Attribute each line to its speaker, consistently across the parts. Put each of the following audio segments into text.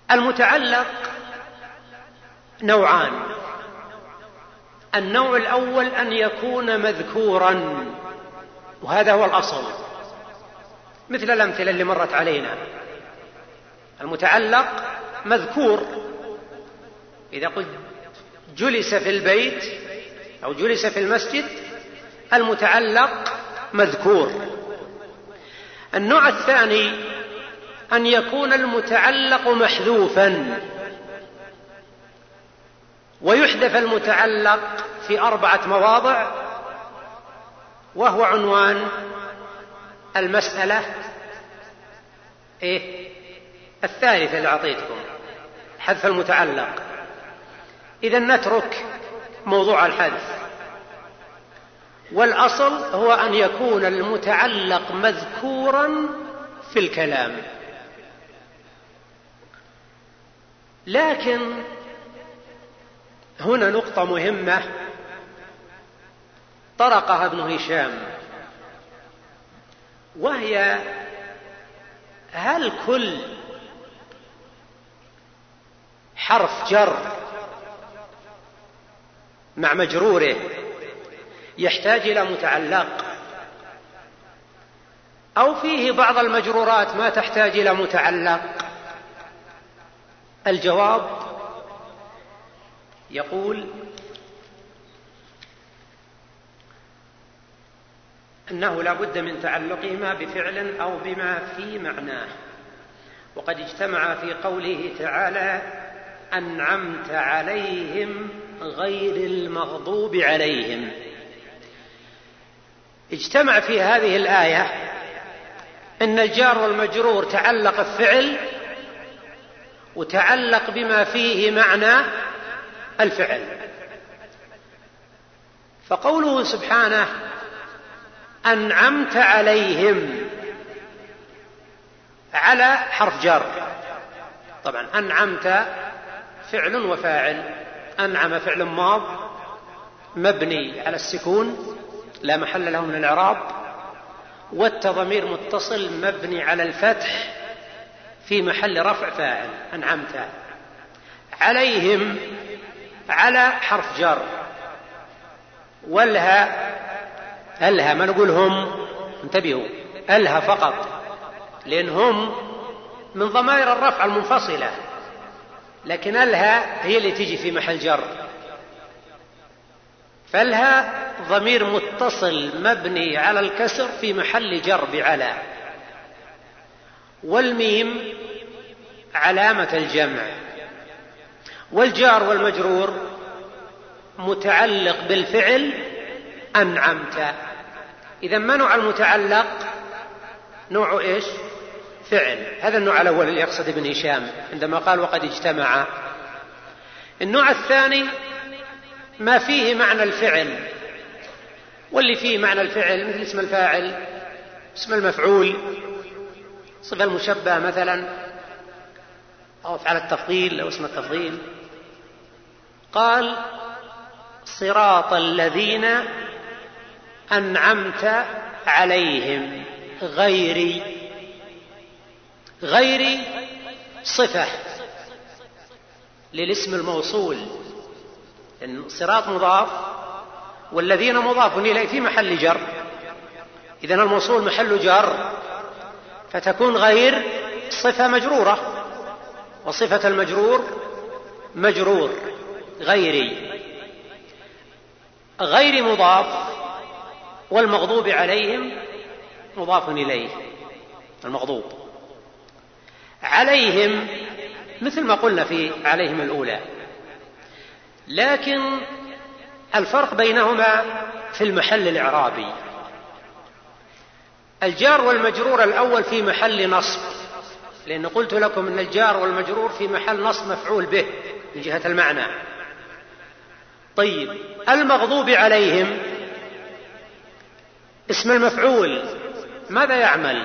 Speaker 1: المتعلق نوعان. النوع الأول أن يكون مذكورا، وهذا هو الأصل، مثل الأمثلة اللي مرت علينا. المتعلق مذكور، إذا قلت جلس في البيت أو جلس في المسجد المتعلق مذكور. النوع الثاني أن يكون المتعلق محذوفا، ويحذف المتعلق في 4 مواضع، وهو عنوان المسألة الثالثة اللي أعطيتكم، حذف المتعلق. إذا نترك موضوع الحذف، والأصل هو أن يكون المتعلق مذكورا في الكلام. لكن هنا نقطة مهمة طرقها ابن هشام، وهي: هل كل حرف جر مع مجروره يحتاج إلى متعلق، أو فيه بعض المجرورات ما تحتاج إلى متعلق؟ الجواب يقول أنه لا بد من تعلقهما بفعل أو بما في معناه، وقد اجتمع في قوله تعالى: أنعمت عليهم غير المغضوب عليهم. اجتمع في هذه الآية أن الجار والمجرور تعلق الفعل وتعلق بما فيه معنى الفعل. فقوله سبحانه أنعمت عليهم، على حرف جر، طبعا أنعمت فعل وفاعل. أنعم فعل ماض مبني على السكون لا محل له من الإعراب، والتضمير متصل مبني على الفتح في محل رفع فاعل. أنعمت عليهم، على حرف جر، والها ألها، ما نقول هم، انتبهوا، ألها فقط، لأن هم من ضمائر الرفع المنفصلة، لكن ألها هي اللي تجي في محل جر. فالها ضمير متصل مبني على الكسر في محل جر بعلى، والميم علامة الجمع، والجار والمجرور متعلق بالفعل أنعمت. إذا ما نوع المتعلق؟ نوع إيش؟ فعل. هذا النوع الأول اللي يقصد ابن هشام عندما قال وقد اجتمع. النوع الثاني ما فيه معنى الفعل، واللي فيه معنى الفعل مثل اسم الفاعل، اسم المفعول، صفة المشبه مثلا، أو أفعال التفضيل أو اسم التفضيل. قال صراط الذين أنعمت عليهم غيري صفة للاسم الموصول، إن صراط مضاف والذين مضاف إليه في محل جر، إذن الموصول محل جر، فتكون غير صفة مجرورة، وصفة المجرور مجرور. غير مضاف، والمغضوب عليهم مضاف إليه، المغضوب عليهم مثل ما قلنا في عليهم الأولى، لكن الفرق بينهما في المحل الإعرابي. الجار والمجرور الأول في محل نصب، لأن قلت لكم أن الجار والمجرور في محل نصب مفعول به من جهة المعنى. طيب، المغضوب عليهم اسم المفعول ماذا يعمل؟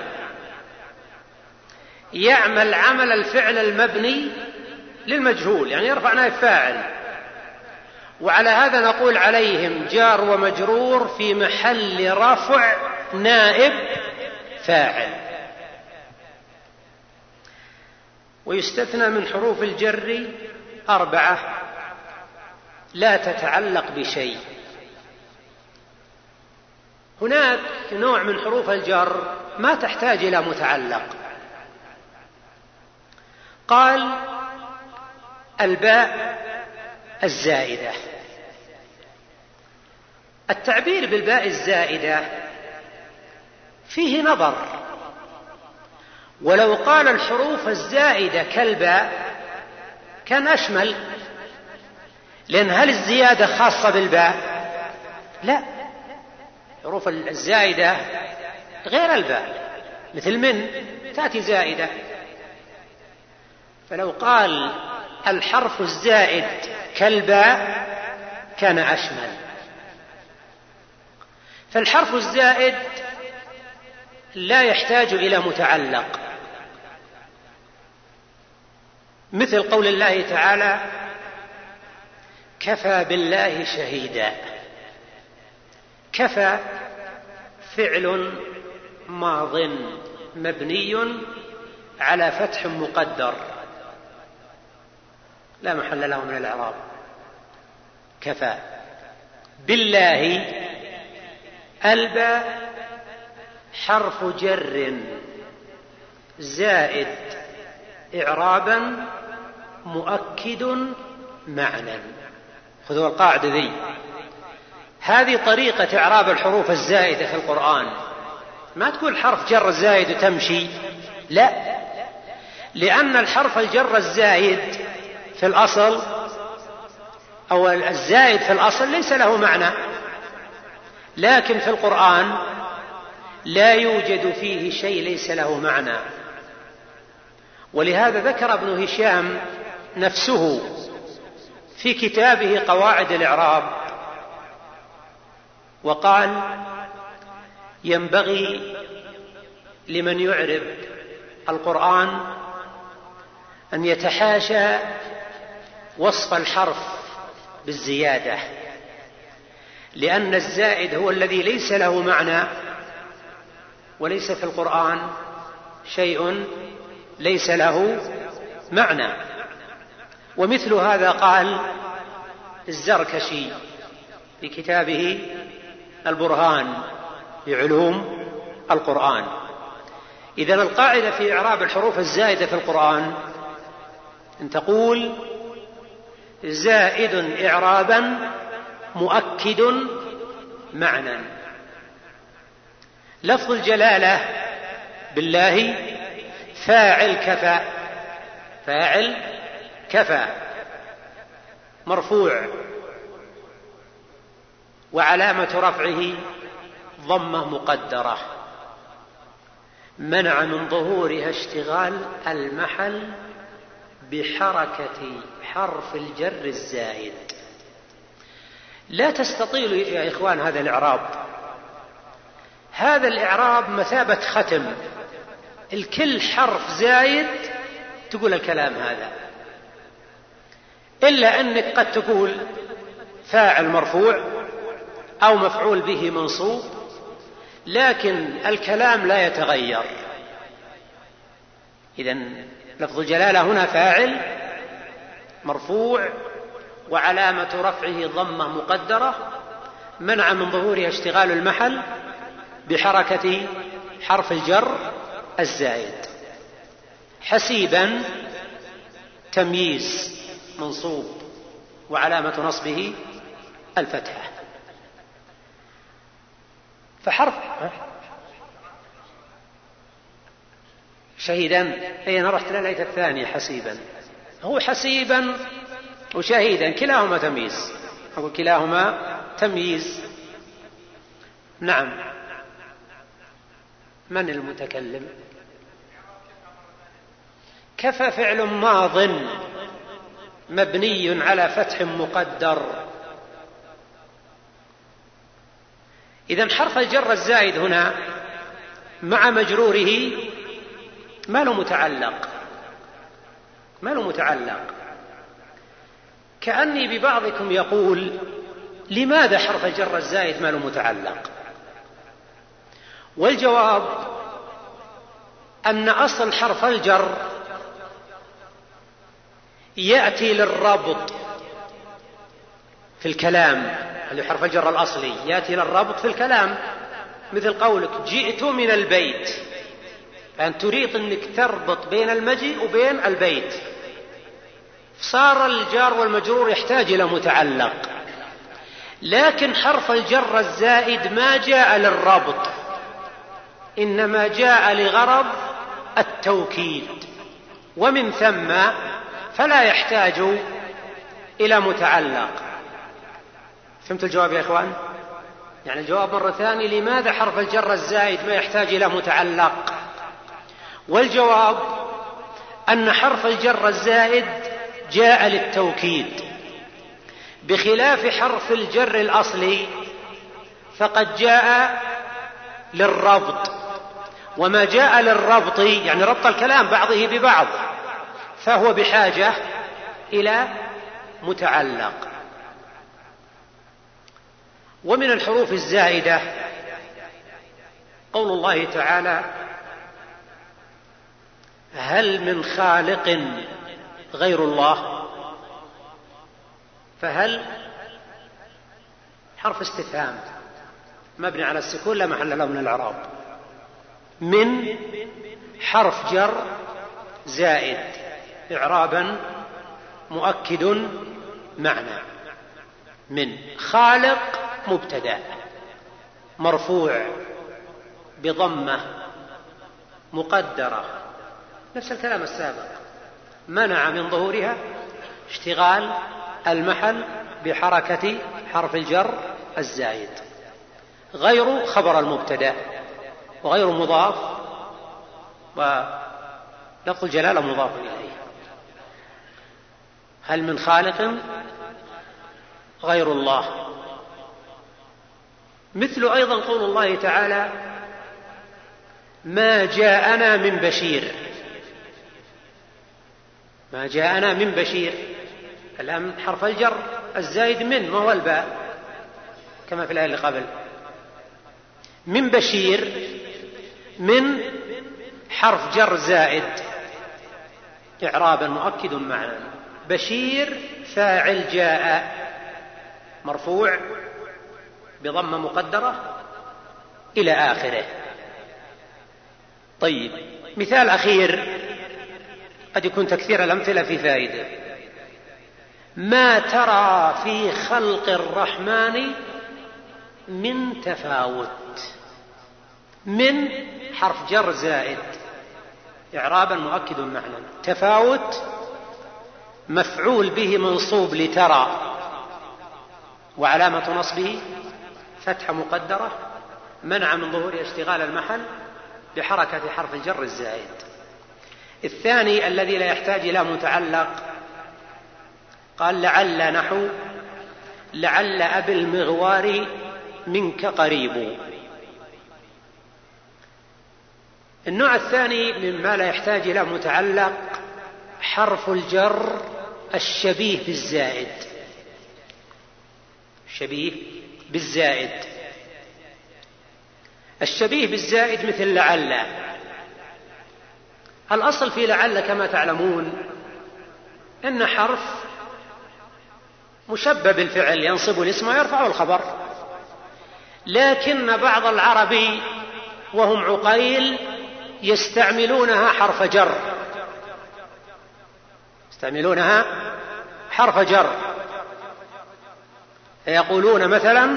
Speaker 1: يعمل عمل الفعل المبني للمجهول، يعني يرفع نائب فاعل، وعلى هذا نقول عليهم جار ومجرور في محل رفع نائب فاعل. ويستثنى من حروف الجر 4 لا تتعلق بشيء. هناك نوع من حروف الجر ما تحتاج إلى متعلق. قال الباء الزائدة. التعبير بالباء الزائدة فيه نظر، ولو قال الحروف الزائدة كالباء كان أشمل، لأن هل الزيادة خاصة بالباء؟ لا، الحروف الزائدة غير الباء، مثل من تأتي زائدة. فلو قال الحرف الزائد كالباء كان أشمل. فالحرف الزائد لا يحتاج إلى متعلق، مثل قول الله تعالى كفى بالله شهيدا. كفى فعل ماض مبني على فتح مقدر لا محل له من الإعراب. كفى بالله الباء حرف جر زائد إعرابا مؤكد معنى. خذوا القاعدة ذي، هذه طريقة إعراب الحروف الزائدة في القرآن. ما تقول حرف جر زائد وتمشي، لا، لأن الحرف الجر الزائد في الأصل أو الزائد في الأصل ليس له معنى، لكن في القرآن لا يوجد فيه شيء ليس له معنى. ولهذا ذكر ابن هشام نفسه في كتابه قواعد الإعراب وقال ينبغي لمن يعرب القرآن أن يتحاشى وصف الحرف بالزيادة، لأن الزائد هو الذي ليس له معنى، وليس في القرآن شيء ليس له معنى. ومثل هذا قال الزركشي في كتابه البرهان بعلوم القرآن. إذن القاعدة في إعراب الحروف الزائدة في القرآن أن تقول زائد إعرابا مؤكد معنى. لفظ الجلالة بالله فاعل كفى، فاعل كفى مرفوع وعلامة رفعه ضمة مقدرة منع من ظهورها اشتغال المحل بحركة حرف الجر الزائد. لا تستطيل يا إخوان هذا الإعراب. هذا الإعراب مثابة ختم، الكل حرف زايد تقول الكلام هذا، إلا أنك قد تقول فاعل مرفوع أو مفعول به منصوب، لكن الكلام لا يتغير. إذن لفظ الجلالة هنا فاعل مرفوع وعلامة رفعه ضمة مقدرة منع من ظهورها اشتغال المحل بحركة حرف الجر الزائد. حسيبا تمييز منصوب وعلامة نصبه الفتحة. فحرف شهيدا أنا رحت للآية الثانية حسيبا، هو حسيبا وشهيدا كلاهما تمييز، أقول كلاهما تمييز. نعم، من المتكلم؟ كفى فعل ماض مبني على فتح مقدر. إذن حرف الجر الزائد هنا مع مجروره ما له متعلق، ما له متعلق. كأني ببعضكم يقول لماذا حرف الجر الزائد ما له متعلق؟ والجواب أن أصل حرف الجر يأتي للربط في الكلام، اللي حرف الجر الأصلي يأتي للربط في الكلام، مثل قولك جئت من البيت، فأنت تريد أنك تربط بين المجيء وبين البيت، صار الجار والمجرور يحتاج إلى متعلق. لكن حرف الجر الزائد ما جاء للربط، إنما جاء لغرض التوكيد، ومن ثم فلا يحتاج إلى متعلق. فهمت الجواب يا إخوان؟ يعني الجواب مرة ثانية، لماذا حرف الجر الزائد ما يحتاج إلى متعلق؟ والجواب أن حرف الجر الزائد جاء للتوكيد، بخلاف حرف الجر الأصلي فقد جاء للربط، وما جاء للربط يعني ربط الكلام بعضه ببعض فهو بحاجة إلى متعلق. ومن الحروف الزائدة قول الله تعالى هل من خالق غير الله؟ فهل حرف استفهام مبني على السكون لا محل له من الإعراب. من حرف جر زائد إعرابا مؤكد معنى. من خالق مبتدأ مرفوع بضمة مقدرة، نفس الكلام السابق، منع من ظهورها اشتغال المحل بحركة حرف الجر الزائد. غير خبر المبتدأ وغير مضاف، ولفظ الجلالة مضاف إليه. هل من خالق غير الله؟ مثل أيضا قول الله تعالى ما جاءنا من بشير. ما جاءنا من بشير، الآن حرف الجر الزائد من، ما هو الباء كما في الآية اللي قبل. من بشير من حرف جر زائد إعرابا مؤكد معنى. بشير فاعل جاء مرفوع بضمة مقدرة إلى آخره. طيب، مثال أخير قد يكون تكثير الأمثلة في فائدة. ما ترى في خلق الرحمن من تفاوت. من حرف جر زائد إعرابا مؤكد معنى. تفاوت مفعول به منصوب لترى، وعلامة نصبه فتحة مقدرة منع من ظهور اشتغال المحل بحركة حرف الجر الزائد. الثاني الذي لا يحتاج إلى متعلق قال لعل، نحو لعل أبي المغوار منك قريب. النوع الثاني مما لا يحتاج إلى متعلق حرف الجر الشبيه بالزائد. شبيه بالزائد. الشبيه بالزائد مثل لعل. الأصل في لعل كما تعلمون إن حرف مشبه بالفعل ينصب الاسم ويرفع الخبر، لكن بعض العرب وهم عقيل يستعملونها حرف جر. يستعملونها حرف جر، يقولون مثلا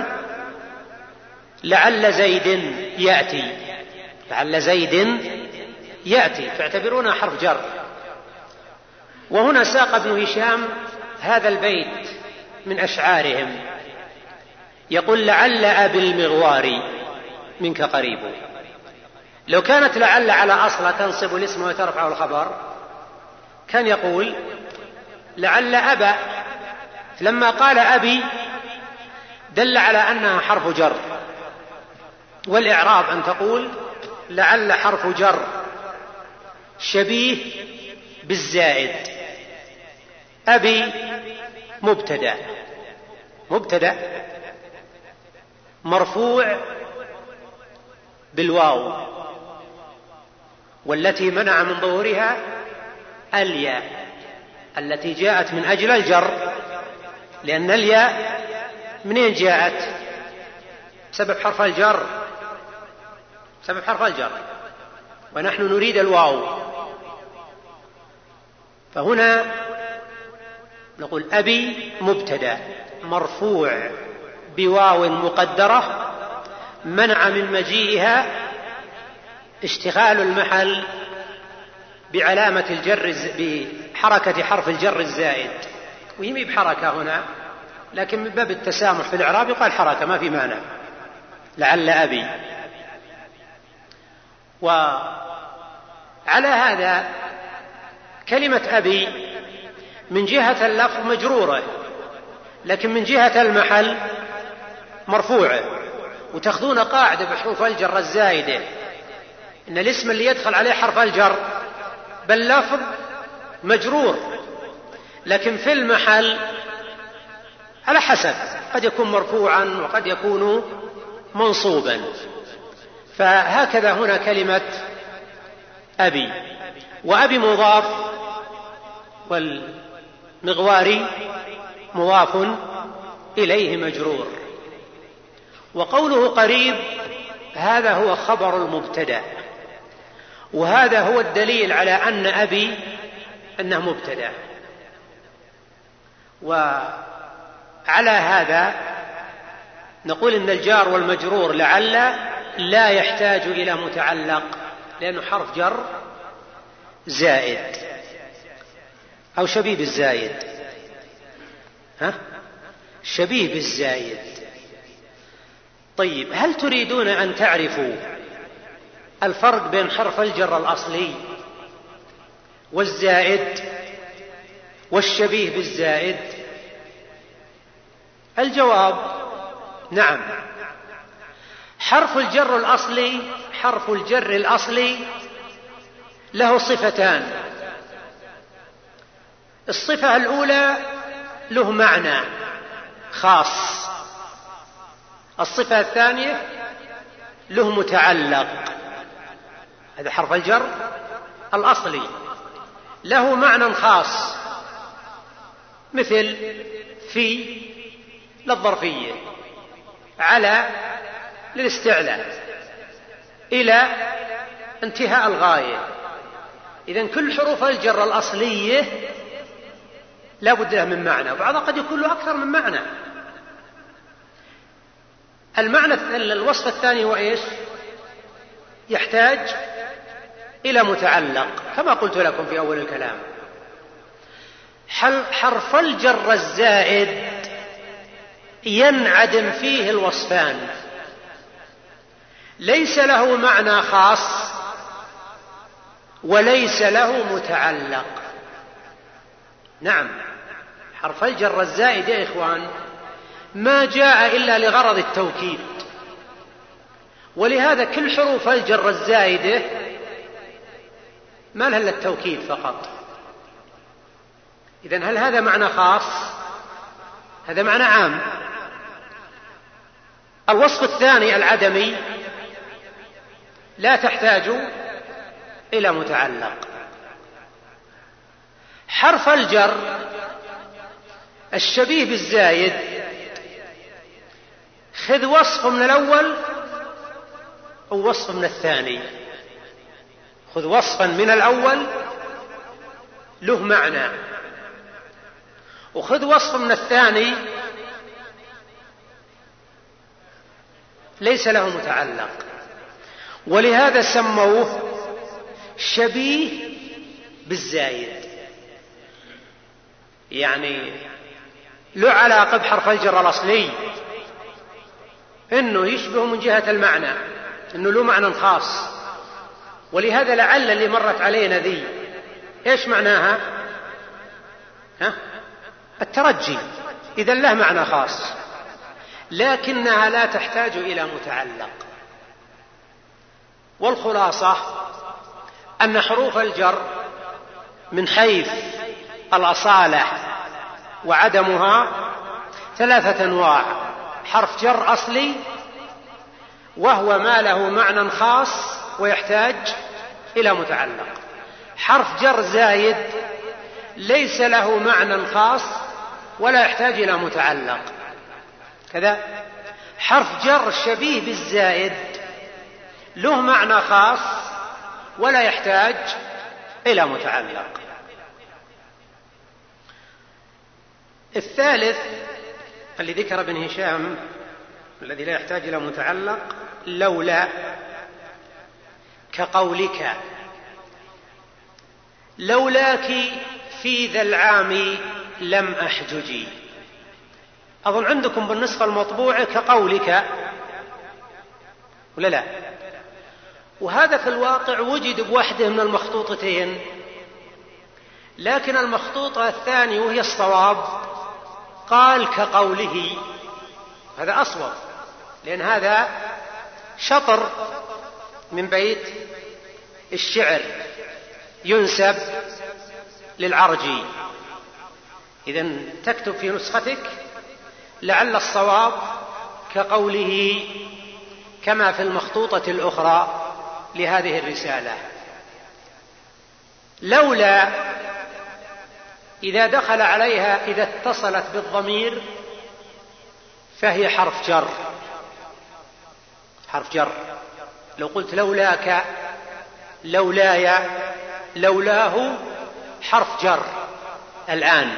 Speaker 1: لعل زيد يأتي. لعل زيد يأتي، فاعتبرونها حرف جر. وهنا ساق ابن هشام هذا البيت من أشعارهم، يقول لعل أبي المغوار منك قريب. لو كانت لعل على أصل تنصب الاسم وترفع الخبر كان يقول لعل أبا، لما قال أبي دل على أنها حرف جر. والإعراب أن تقول لعل حرف جر شبيه بالزائد. أبي مبتدأ، مبتدأ مرفوع بالواو والتي منع من ظهورها الياء. التي جاءت من أجل الجر، لأن الياء منين جاءت؟ سبب حرف الجر، سبب حرف الجر، ونحن نريد الواو. فهنا نقول أبي مبتدأ مرفوع بواو مقدرة منع من مجيئها اشتغال المحل بعلامة الجر بحركة حرف الجر الزائد، وهي بحركة هنا، لكن من باب التسامح في الإعراب يقال حركة ما في مانع، لعل أبي. وعلى هذا كلمة أبي من جهة اللفظ مجرورة، لكن من جهة المحل مرفوعة. وتأخذون قاعدة بحروف الجر الزائدة إن الاسم اللي يدخل عليه حرف الجر باللفظ مجرور، لكن في المحل على حسب، قد يكون مرفوعا وقد يكون منصوبا. فهكذا هنا كلمة أبي. وأبي مضاف والمغواري مضاف إليه مجرور. وقوله قريب هذا هو خبر المبتدأ، وهذا هو الدليل على أن أبي أنه مبتدأ. وعلى هذا نقول إن الجار والمجرور لعل لا يحتاج إلى متعلق، لأنه حرف جر زائد أو شبيه بالزايد، شبيه بالزايد. طيب، هل تريدون أن تعرفوا الفرق بين حرف الجر الأصلي والزائد والشبيه بالزائد؟ الجواب نعم. حرف الجر الأصلي، حرف الجر الأصلي له صفتان. الصفة الأولى له معنى خاص، الصفة الثانية له متعلق. هذا حرف الجر الأصلي له معنى خاص، مثل في للظرفية، على للاستعلاء، إلى انتهاء الغاية. إذن كل حروف الجر الأصلية لا بد له من معنى، وبعضها قد يكون له أكثر من معنى. المعنى الوصف الثاني هو إيش؟ يحتاج إلى متعلق، كما قلت لكم في أول الكلام. حرف الجر الزائد ينعدم فيه الوصفان، ليس له معنى خاص وليس له متعلق. نعم، حرف الجر الزائد يا إخوان ما جاء إلا لغرض التوكيد، ولهذا كل حروف الجر الزائدة ما لها إلا التوكيد فقط. إذن هل هذا معنى خاص؟ هذا معنى عام. الوصف الثاني العدمي لا تحتاج إلى متعلق. حرف الجر الشبيه بالزايد خذ وصف من الأول أو وصف من الثاني، خذ وصفا من الأول له معنى، وخذ وصف من الثاني ليس له متعلق. ولهذا سموه شبيه بالزايد، يعني له علاقة بحرف الجر الأصلي، إنه يشبه من جهة المعنى، إنه له معنى خاص. ولهذا لعل اللي مرت علينا ذي إيش معناها؟ الترجي، إذن له معنى خاص، لكنها لا تحتاج إلى متعلق. والخلاصة أن حروف الجر من حيث الأصالة وعدمها ثلاثة أنواع: حرف جر أصلي وهو ما له معنى خاص ويحتاج إلى متعلق، حرف جر زايد ليس له معنى خاص ولا يحتاج إلى متعلق. كذا حرف جر شبيه بالزائد له معنى خاص ولا يحتاج إلى متعلق. الثالث اللي ذكر ابن هشام الذي لا يحتاج إلى متعلق لولا، كقولك لولاك في ذا العام لم أحججي. أظن عندكم بالنسخة المطبوعة كقولك ولا لا؟ وهذا في الواقع وجد بوحده من المخطوطتين، لكن المخطوطة الثانية وهي الصواب قال كقوله. هذا أصوب، لأن هذا شطر من بيت الشعر ينسب للعرجي. إذن تكتب في نسختك لعل الصواب كقوله كما في المخطوطة الأخرى لهذه الرسالة. لولا إذا دخل عليها إذا اتصلت بالضمير فهي حرف جر. حرف جر. لو قلت لولاك، لولاي، لولاه حرف جر الآن،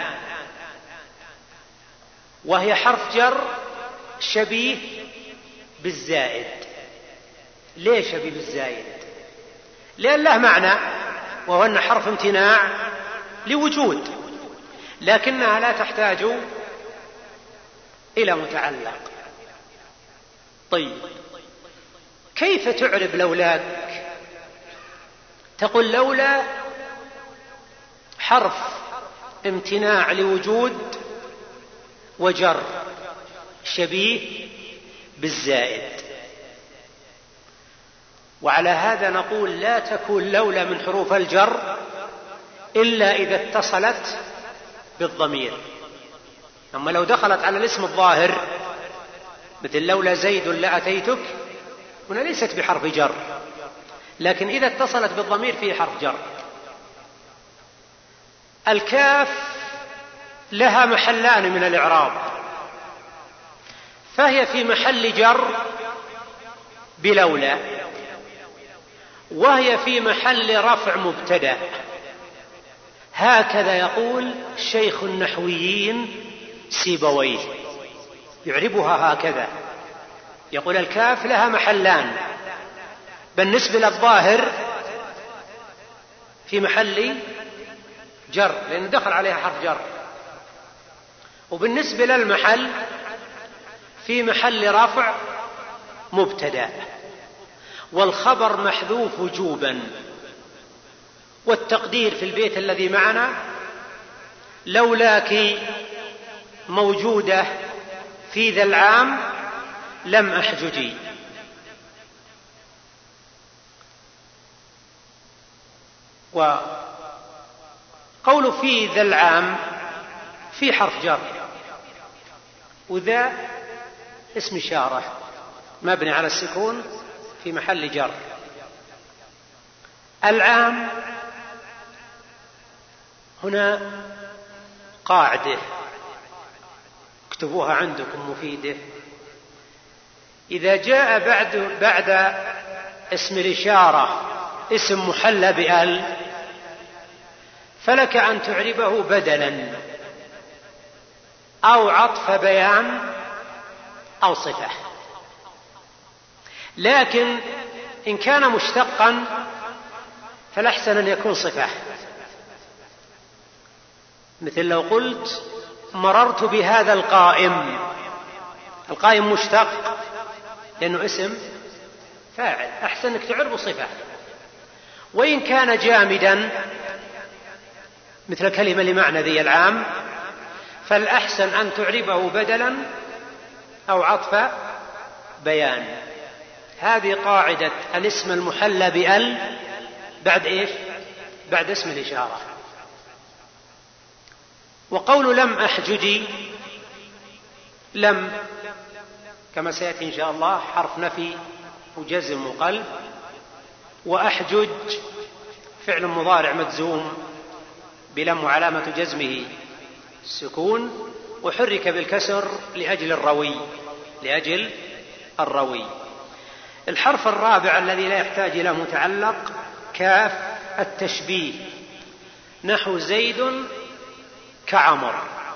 Speaker 1: وهي حرف جر شبيه بالزائد. ليش شبيه بالزائد؟ لأن له معنى، وهو أن حرف امتناع لوجود، لكنها لا تحتاج إلى متعلق. طيب كيف تعرب لولاك؟ تقول لولا حرف امتناع لوجود وجر شبيه بالزائد. وعلى هذا نقول لا تكون لولا من حروف الجر إلا إذا اتصلت بالضمير. أما لو دخلت على الاسم الظاهر مثل لولا زيد لأتيتك هنا ليست بحرف جر، لكن إذا اتصلت بالضمير فيه حرف جر. الكاف لها محلان من الإعراب، فهي في محل جر بلولا، وهي في محل رفع مبتدأ. هكذا يقول شيخ النحويين سيبويه، يعربها هكذا، يقول الكاف لها محلان، بالنسبة للظاهر في محل جر لأن دخل عليها حرف جر، وبالنسبة للمحل في محل رفع مبتدأ، والخبر محذوف وجوبا. والتقدير في البيت الذي معنا لولاك موجودة في ذا العام لم أحججي. وقول في ذا العام في حرف جر، وذا اسم إشارة مبني على السكون في محل جر. العام هنا قاعدة اكتبوها عندكم مفيدة، إذا جاء بعد اسم الإشارة اسم محلى بأل فلك أن تعربه بدلا أو عطف بيان أو صفة. لكن إن كان مشتقا فالأحسن أن يكون صفة، مثل لو قلت مررت بهذا القائم. القائم مشتق لأنه اسم فاعل، أحسن أنك تعربه صفة. وإن كان جامدا مثل الكلمة لمعنى ذي العام فالأحسن أن تعربه بدلا أو عطف بيان. هذه قاعدة الاسم المحلى بأل بعد إيش؟ بعد اسم الإشارة. وقول لم أحججي، لم كما سيأتي إن شاء الله حرف نفي وجزم وقلب، وأحجج فعل مضارع مجزوم بلم علامة جزمه السكون، وحرك بالكسر لأجل الروي. الحرف الرابع الذي لا يحتاج إلى متعلق كاف التشبيه، نحو زيد كعمر.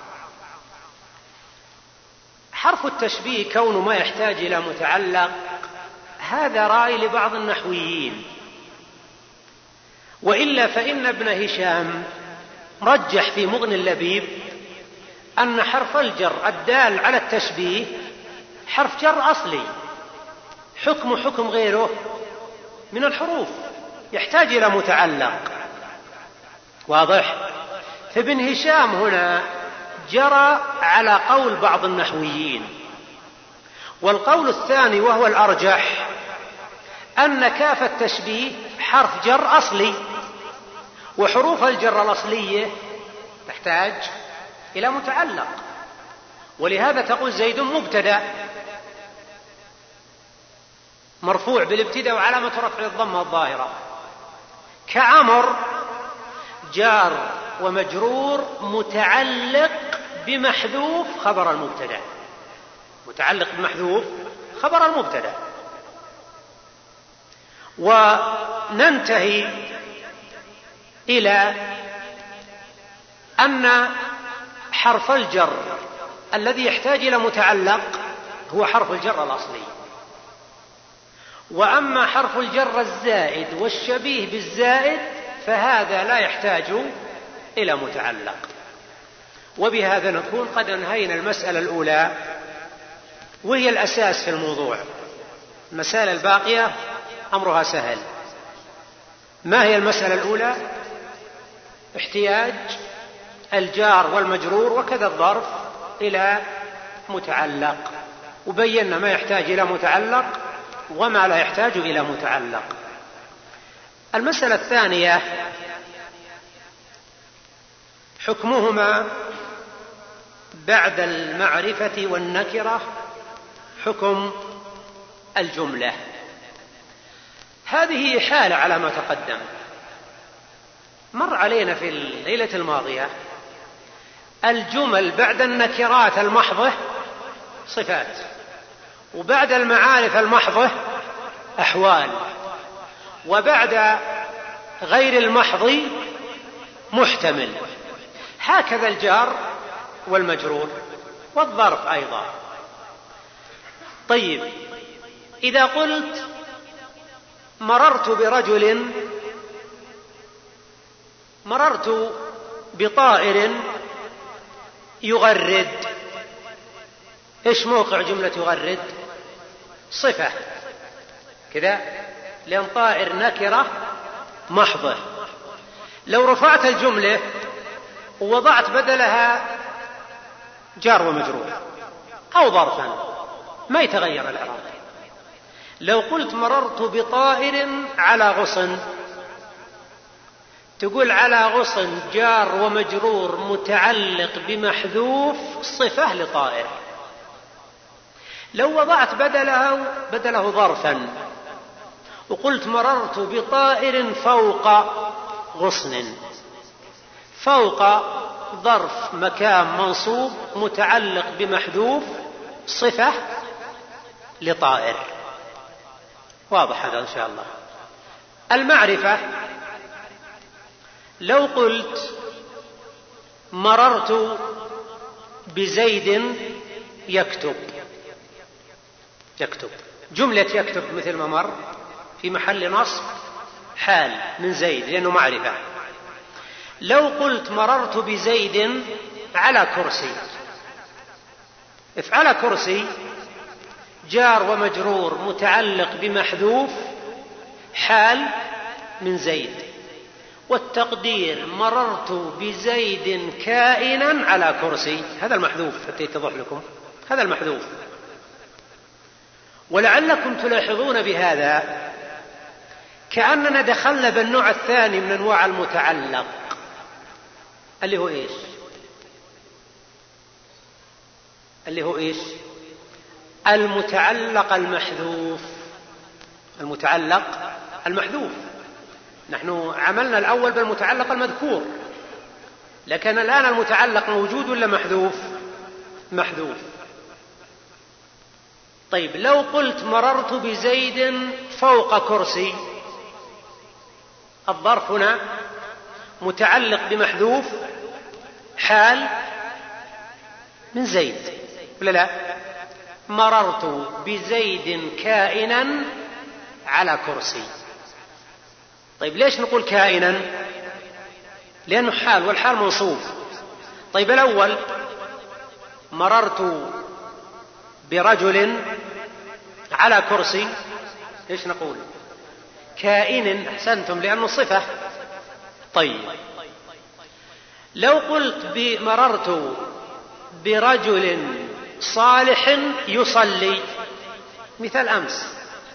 Speaker 1: حرف التشبيه كونه ما يحتاج إلى متعلق هذا رأي لبعض النحويين، وإلا فإن ابن هشام رجح في مغني اللبيب أن حرف الجر الدال على التشبيه حرف جر أصلي، حكم غيره من الحروف، يحتاج إلى متعلق. واضح؟ فابن هشام هنا جرى على قول بعض النحويين، والقول الثاني وهو الأرجح أن كاف التشبيه حرف جر أصلي، وحروف الجر الأصلية تحتاج إلى متعلق، ولهذا تقول زيد مبتدأ مرفوع بالابتداء وعلامة رفع الضمة الظاهرة، كعمر جار ومجرور متعلق بمحذوف خبر المبتدأ، متعلق بمحذوف خبر المبتدأ. وننتهي إلى أن حرف الجر الذي يحتاج إلى متعلق هو حرف الجر الأصلي، وأما حرف الجر الزائد والشبيه بالزائد فهذا لا يحتاج إلى متعلق. وبهذا نكون قد انهينا المسألة الأولى وهي الأساس في الموضوع. المسائل الباقية أمرها سهل. ما هي المسألة الأولى؟ احتياج الجار والمجرور وكذا الظرف إلى متعلق، وبينا ما يحتاج إلى متعلق وما لا يحتاج إلى متعلق. المسألة الثانية حكمهما بعد المعرفة والنكرة حكم الجملة. هذه حالة على ما تقدم، مر علينا في الليلة الماضية الجمل بعد النكرات المحضة صفات، وبعد المعارف المحضة أحوال، وبعد غير المحض محتمل. هكذا الجار والمجرور والظرف أيضا. طيب، إذا قلت مررت بطائر يغرد، إيش موقع جملة يغرد؟ صفة كذا، لأن طائر نكرة محضة. لو رفعت الجملة ووضعت بدلها جار ومجرور أو ظرفا ما يتغير الإعراب. لو قلت مررت بطائر على غصن، تقول على غصن جار ومجرور متعلق بمحذوف صفة لطائر. لو وضعت بدله ظرفا وقلت مررت بطائر فوق غصن، فوق ظرف مكان منصوب متعلق بمحذوف صفة لطائر. واضح هذا إن شاء الله. المعرفة لو قلت مررت بزيد يكتب، جملة يكتب مثل ما مر في محل نصب حال من زيد لأنه معرفة. لو قلت مررت بزيد على كرسي، افعل كرسي جار ومجرور متعلق بمحذوف حال من زيد، والتقدير مررت بزيد كائنا على كرسي، هذا المحذوف حتى يتضح لكم، هذا المحذوف. ولعلكم تلاحظون بهذا كأننا دخلنا بالنوع الثاني من أنواع المتعلق اللي هو إيش؟ المتعلق المحذوف. نحن عملنا الأول بالمتعلق المذكور، لكن الآن المتعلق موجود ولا محذوف؟ محذوف. طيب لو قلت مررت بزيد فوق كرسي، الظرف هنا متعلق بمحذوف حال من زيد ولا لا؟ مررت بزيد كائنا على كرسي. طيب ليش نقول كائنا؟ لأنه حال والحال موصوف. طيب الأول مررت برجل على كرسي، ايش نقول؟ كائن. احسنتم، لأنه صفة. طيب لو قلت مررت برجل صالح يصلي، مثال أمس،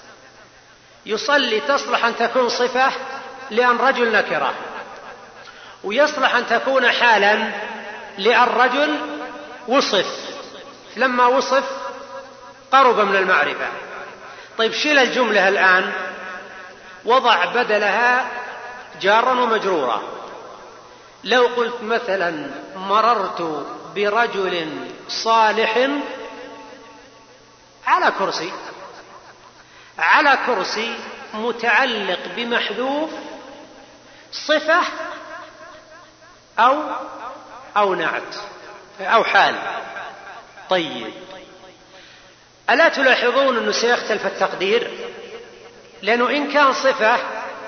Speaker 1: يصلي تصلح أن تكون صفة لأن رجل نكرة، ويصلح أن تكون حالا لأن رجل وصف، لما وصف قرب من المعرفة. طيب شيل الجملة الآن، وضع بدلها جارا ومجرورا. لو قلت مثلا مررت برجل صالح على كرسي، على كرسي متعلق بمحذوف صفة أو نعت أو حال. طيب ألا تلاحظون أنه سيختلف التقدير؟ لأنه إن كان صفة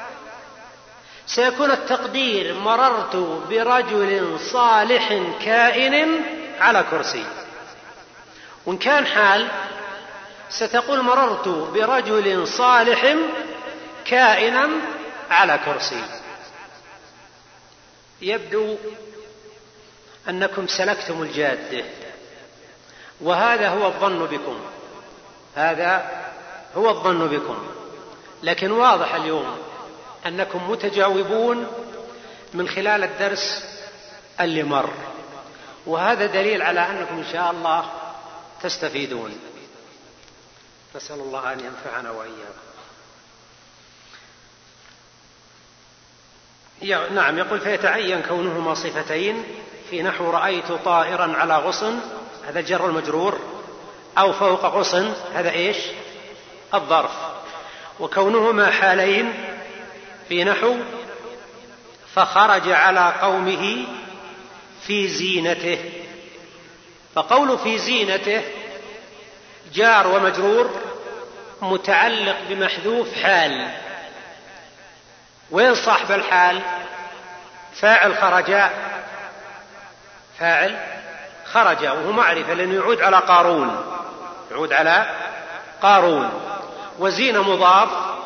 Speaker 1: سيكون التقدير مررت برجل صالح كائن على كرسي، وإن كان حال ستقول مررت برجل صالح كائنا على كرسي. يبدو أنكم سلكتم الجادة، وهذا هو الظن بكم، هذا هو الظن بكم. لكن واضح اليوم أنكم متجاوبون من خلال الدرس اللي مر، وهذا دليل على أنكم إن شاء الله تستفيدون. نسأل الله أن ينفعنا وإياكم. نعم، يقول فيتعين كونهما صفتين في نحو رأيت طائرا على غصن، هذا الجر المجرور، أو فوق غصن، هذا إيش؟ الظرف. وكونهما حالين في نحو فخرج على قومه في زينته. فقول في زينته جار ومجرور متعلق بمحذوف حال. وين صاحب الحال؟ فاعل خرج، فاعل خرج، وهو معرفة لأنه يعود على قارون، يعود على قارون. وزينة مضاف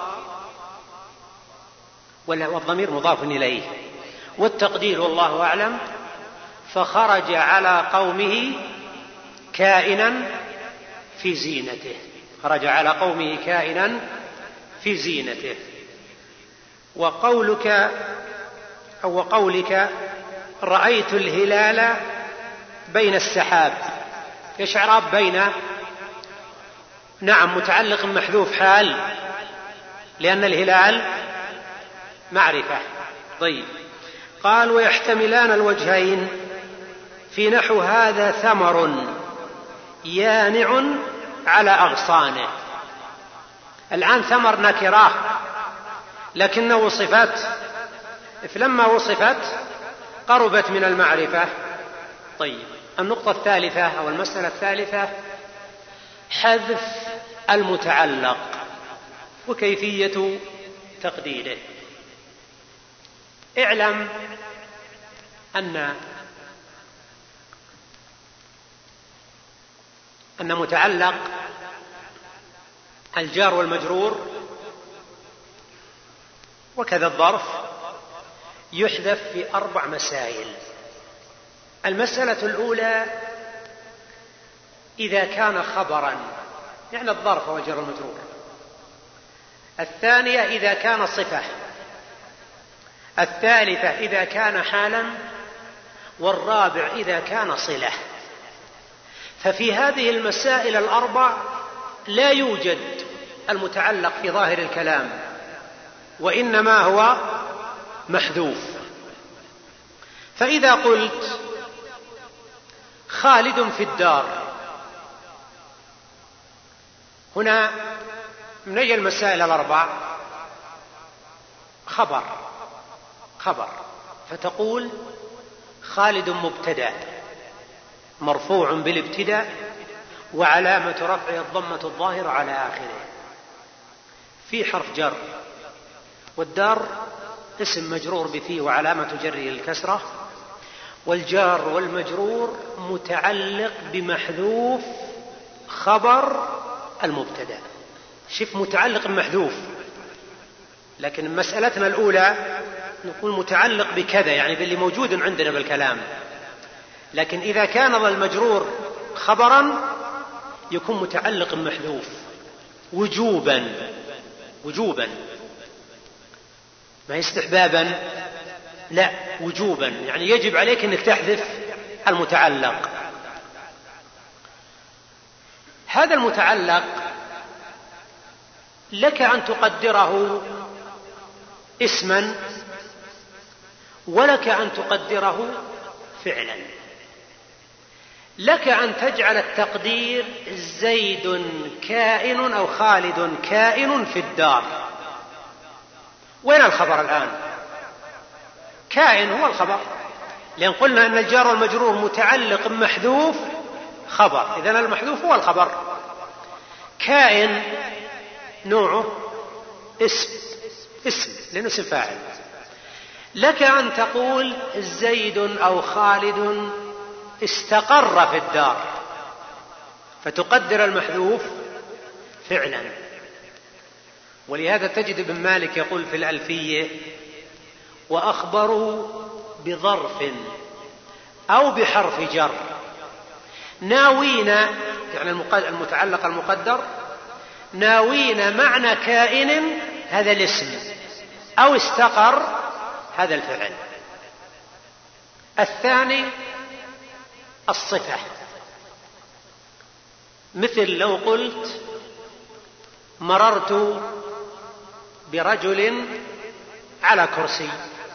Speaker 1: والضمير مضاف إليه، والتقدير والله أعلم فخرج على قومه كائنا في زينته. خرج على قومه كائنا في زينته. وقولك أو قولك رأيت الهلال بين السحاب، ايش إعراب بين؟ نعم، متعلق محذوف حال لأن الهلال معرفة. طيب قال ويحتملان الوجهين في نحو هذا ثمر يانع على أغصانه. الآن ثمر نكرة لكنه وصفت، فلما وصفت قربت من المعرفة. طيب النقطة الثالثة أو المسألة الثالثة حذف المتعلق وكيفية تقديره. اعلم أن متعلق الجار والمجرور وكذا الظرف يحذف في 4 مسائل. المسألة الأولى إذا كان خبرا، يعني الظرف والجار والمجرور. الثانية إذا كان صفة. الثالثة إذا كان حالا. والرابع إذا كان صلة. ففي هذه المسائل ال4 لا يوجد المتعلق في ظاهر الكلام، وإنما هو محذوف. فإذا قلت خالد في الدار، هنا من أي المسائل الأربع؟ خبر، فتقول خالد مبتدأ مرفوع بالابتداء وعلامة رفعه الضمة الظاهرة على آخره، في حرف جر، والدار اسم مجرور بفيه وعلامة جره الكسرة، والجار والمجرور متعلق بمحذوف خبر المبتدأ. شوف، متعلق بمحذوف، لكن مسألتنا الأولى نقول متعلق بكذا، يعني باللي موجود عندنا بالكلام، لكن إذا كان المجرور خبرا يكون متعلق بمحذوف وجوبا، ما استحبابا، لا وجوبا، يعني يجب عليك أنك تحذف المتعلق. هذا المتعلق لك أن تقدره اسما ولك أن تقدره فعلا. لك أن تجعل التقدير زيد كائن أو خالد كائن في الدار. وين الخبر الآن؟ كائن هو الخبر، لأن قلنا أن الجار والمجرور متعلق بمحذوف خبر، إذن المحذوف هو الخبر. كائن نوعه اسم لأنه اسم فاعل. لك أن تقول زيد أو خالد استقر في الدار، فتقدر المحذوف فعلا. ولهذا تجد ابن مالك يقول في الألفية: وأخبروا بظرف أو بحرف جر ناوين، يعني المتعلق المقدر، ناوين معنى كائن، هذا الاسم، أو استقر، هذا الفعل. الثاني الصفة، مثل لو قلت مررت برجل على كرسي،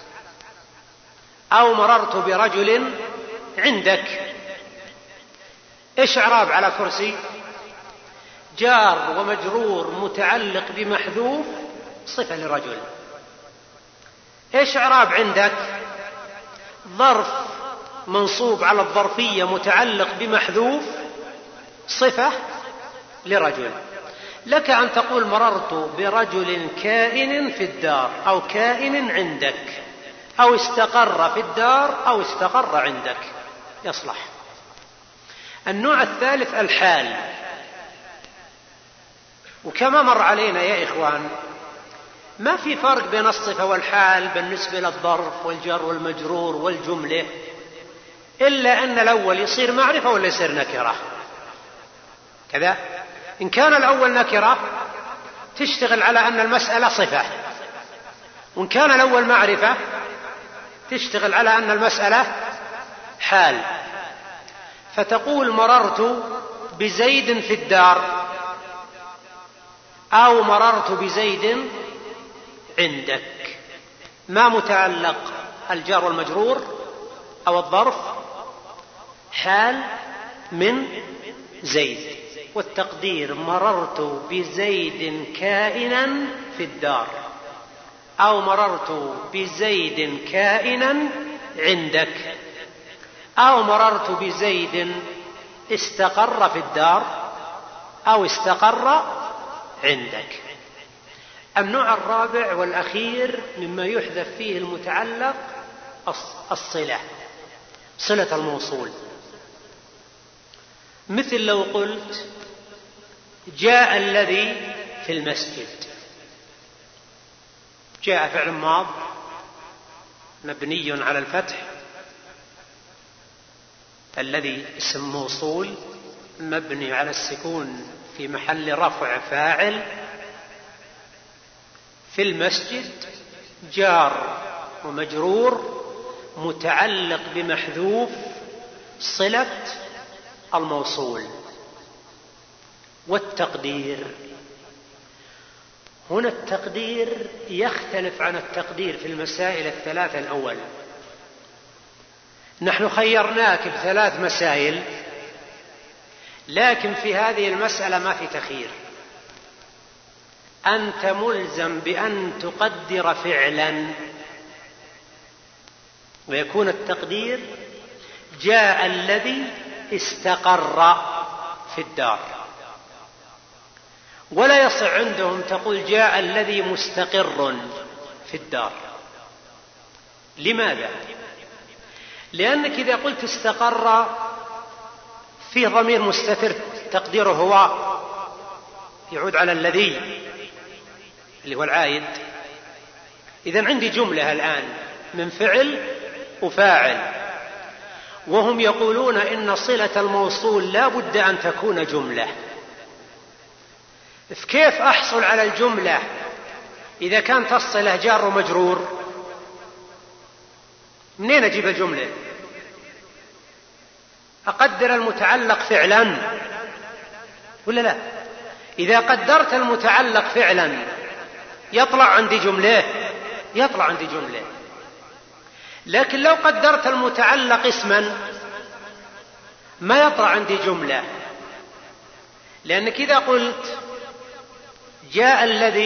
Speaker 1: أو مررت برجل عندك. إيش إعراب على كرسي؟ جار ومجرور متعلق بمحذوف صفة لرجل. إيش إعراب عندك؟ ظرف منصوب على الظرفية متعلق بمحذوف صفة لرجل. لك أن تقول مررت برجل كائن في الدار، أو كائن عندك، أو استقر في الدار، أو استقر عندك، يصلح. النوع الثالث الحال، وكما مر علينا يا إخوان ما في فرق بين الصفة والحال بالنسبة للظرف والجر والمجرور والجملة، إلا أن الأول يصير معرفة ولا يصير نكرة كذا. إن كان الأول نكرة تشتغل على أن المسألة صفة، وإن كان الأول معرفة تشتغل على أن المسألة حال. فتقول مررت بزيد في الدار، أو مررت بزيد عندك. ما متعلق الجار والمجرور أو الظرف؟ حال من زيد، والتقدير مررت بزيد كائنا في الدار، أو مررت بزيد كائنا عندك، أو مررت بزيد استقر في الدار، أو استقر عندك. النوع الرابع والأخير مما يحذف فيه المتعلق الصلة، صلة الموصول. مثل لو قلت جاء الذي في المسجد، جاء فعل ماض مبني على الفتح، الذي اسم موصول مبني على السكون في محل رفع فاعل. في المسجد جار ومجرور متعلق بمحذوف صلة الموصول. والتقدير، هنا التقدير يختلف عن التقدير في المسائل الثلاثة الأول. نحن خيرناك ب3 مسائل، لكن في هذه المسألة ما في تخيير، أنت ملزم بأن تقدر فعلا، ويكون التقدير جاء الذي استقر في الدار، ولا يصح عندهم تقول جاء الذي مستقر في الدار. لماذا؟ لأنك إذا قلت استقر فيه ضمير مستتر تقديره هو يعود على الذي اللي هو العائد. إذن عندي جملة الآن من فعل وفاعل، وهم يقولون إن صلة الموصول لا بد أن تكون جملة. كيف أحصل على الجملة إذا كانت الصلة جار ومجرور؟ منين أجيب الجملة؟ أقدر المتعلق فعلا ولا لا؟ إذا قدرت المتعلق فعلا يطلع عندي جملة، يطلع عندي جملة. لكن لو قدرت المتعلق اسما ما يطلع عندي جملة، لأنك إذا قلت جاء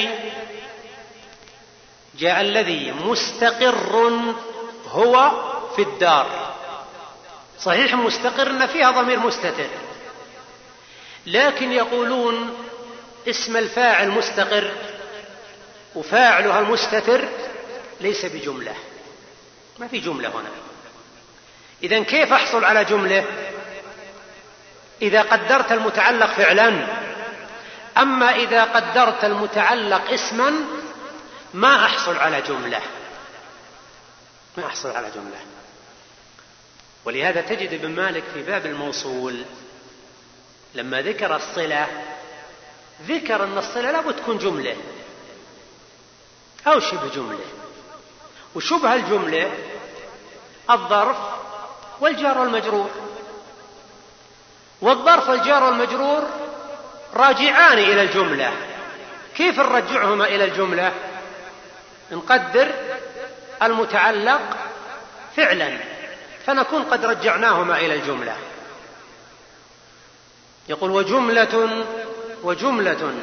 Speaker 1: الذي مستقر هو في الدار، صحيح مستقر إن فيها ضمير مستتر، لكن يقولون اسم الفاعل مستقر وفاعلها المستتر ليس بجملة، ما في جملة هنا. إذن كيف أحصل على جملة؟ إذا قدرت المتعلق فعلا. أما إذا قدرت المتعلق اسما ما أحصل على جملة، ما أحصل على جملة. ولهذا تجد ابن مالك في باب الموصول لما ذكر الصلة ذكر أن الصلة لابد تكون جملة أو شبه جملة، وشبه الجملة الظرف والجار والمجرور، والظرف والجار والمجرور راجعان إلى الجملة. كيف نرجعهما إلى الجملة؟ نقدر المتعلق فعلا فنكون قد رجعناهما إلى الجملة. يقول وجملة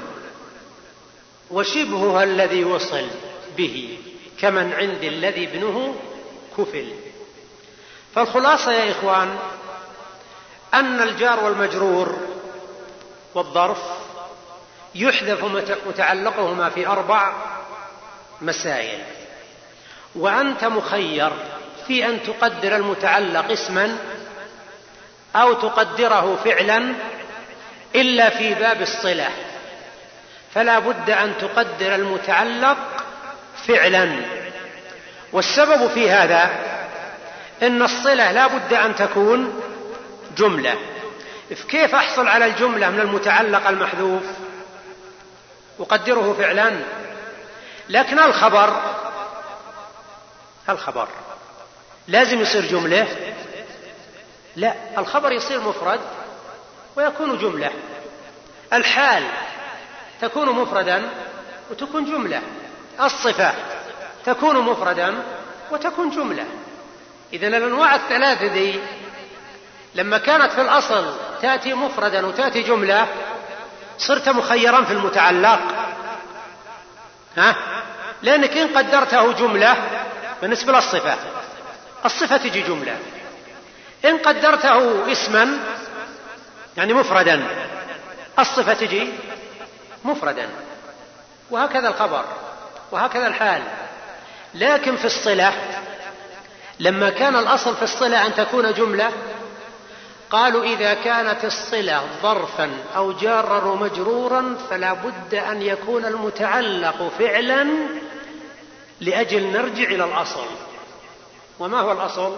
Speaker 1: وشبهها الذي وصل به كمن عند الذي ابنه كفل. فالخلاصة يا إخوان أن الجار والمجرور والظرف يحذف متعلقهما في 4 مسائل، وأنت مخير في أن تقدر المتعلق اسما أو تقدره فعلا، إلا في باب الصلة فلا بد أن تقدر المتعلق فعلا. والسبب في هذا إن الصلة لا بد أن تكون جملة. كيف أحصل على الجملة من المتعلق المحذوف؟ أقدره فعلا. لكن الخبر لازم يصير جملة؟ لا، الخبر يصير مفرد ويكون جملة. الحال تكون مفردا وتكون جملة. الصفة تكون مفردا وتكون جملة. إذن الأنواع الثلاثة دي لما كانت في الأصل تأتي مفردا وتأتي جملة صرت مخيرا في المتعلق، لأنك إن قدرته جملة بالنسبة للصفة الصفة تجي جملة، إن قدرته اسما يعني مفردا الصفة تجي مفردا، وهكذا الخبر وهكذا الحال. لكن في الصلة لما كان الأصل في الصلة أن تكون جملة قالوا إذا كانت الصلة ظرفا أو جارا ومجرورا فلا بد أن يكون المتعلق فعلا لأجل نرجع إلى الأصل. وما هو الأصل؟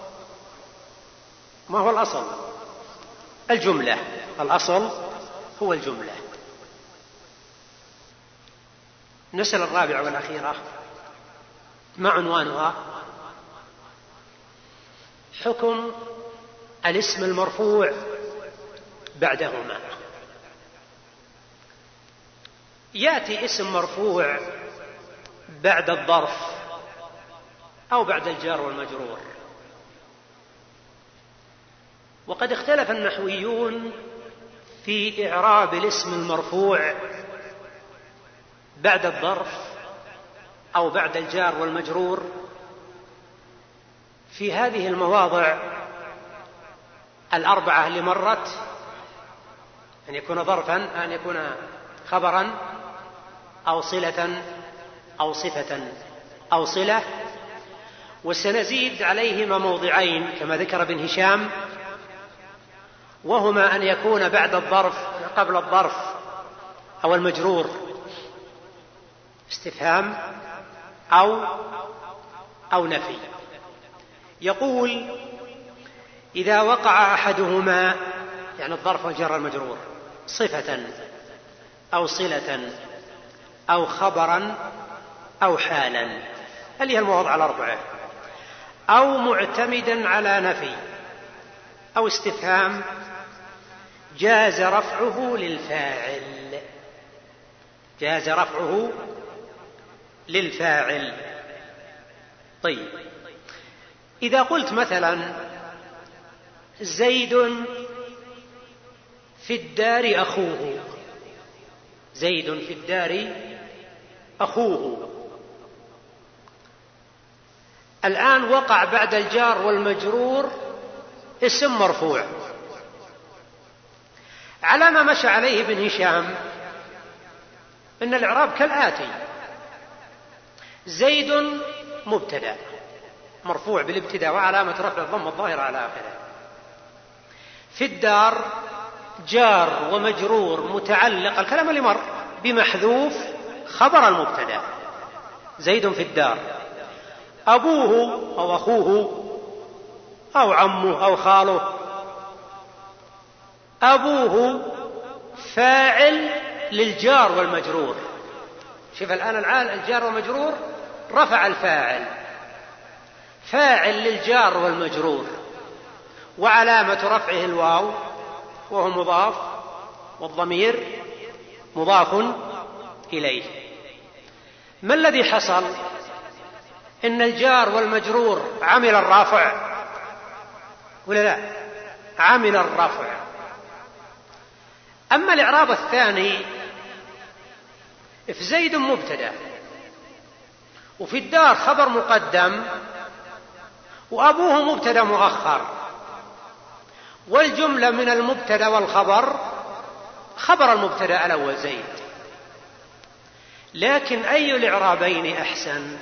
Speaker 1: ما هو الأصل؟ الجملة. الأصل هو الجملة. المسألة الرابعة والأخيرة ما عنوانها؟ حكم الاسم المرفوع بعدهما. يأتي اسم مرفوع بعد الظرف أو بعد الجار والمجرور، وقد اختلف النحويون في إعراب الاسم المرفوع بعد الظرف أو بعد الجار والمجرور في هذه المواضع الأربعة اللي مرت، أن يكون ظرفا، أن يكون خبرا، أو صلة، أو صفة، أو صلة. وسنزيد عليهما موضعين كما ذكر ابن هشام، وهما أن يكون بعد الظرف قبل الظرف أو المجرور استفهام أو نفي. يقول: إذا وقع أحدهما، يعني الظرف والجر المجرور، صفة أو صلة أو خبرا أو حالا، هذه المواضع الأربعة، أو معتمدا على نفي أو استفهام، جاز رفعه للفاعل. جاز رفعه للفاعل. طيب، إذا قلت مثلا: زيد في الدار أخوه، زيد في الدار أخوه، الآن وقع بعد الجار والمجرور اسم مرفوع على ما مشى عليه ابن هشام، إن الإعراب كالآتي: زيد مبتدأ مرفوع بالابتداء وعلامة رفع الضم الظاهرة على آخره. في الدار جار ومجرور متعلق، الكلام اللي مر، بمحذوف خبر المبتدأ، زيد في الدار. أبوه أو أخوه أو عمه أو خاله، أبوه فاعل للجار والمجرور. شوف الآن الجار والمجرور رفع الفاعل، فاعل للجار والمجرور، وعلامة رفعه الواو وهو مضاف، والضمير مضاف إليه. ما الذي حصل؟ إن الجار والمجرور عمل الرافع ولا لا؟ عمل الرافع. أما الإعراب الثاني، في زيد مبتدأ، وفي الدار خبر مقدم، وأبوه مبتدأ مؤخر، والجملة من المبتدأ والخبر خبر المبتدأ الأول زيد. لكن أي الإعرابين أحسن؟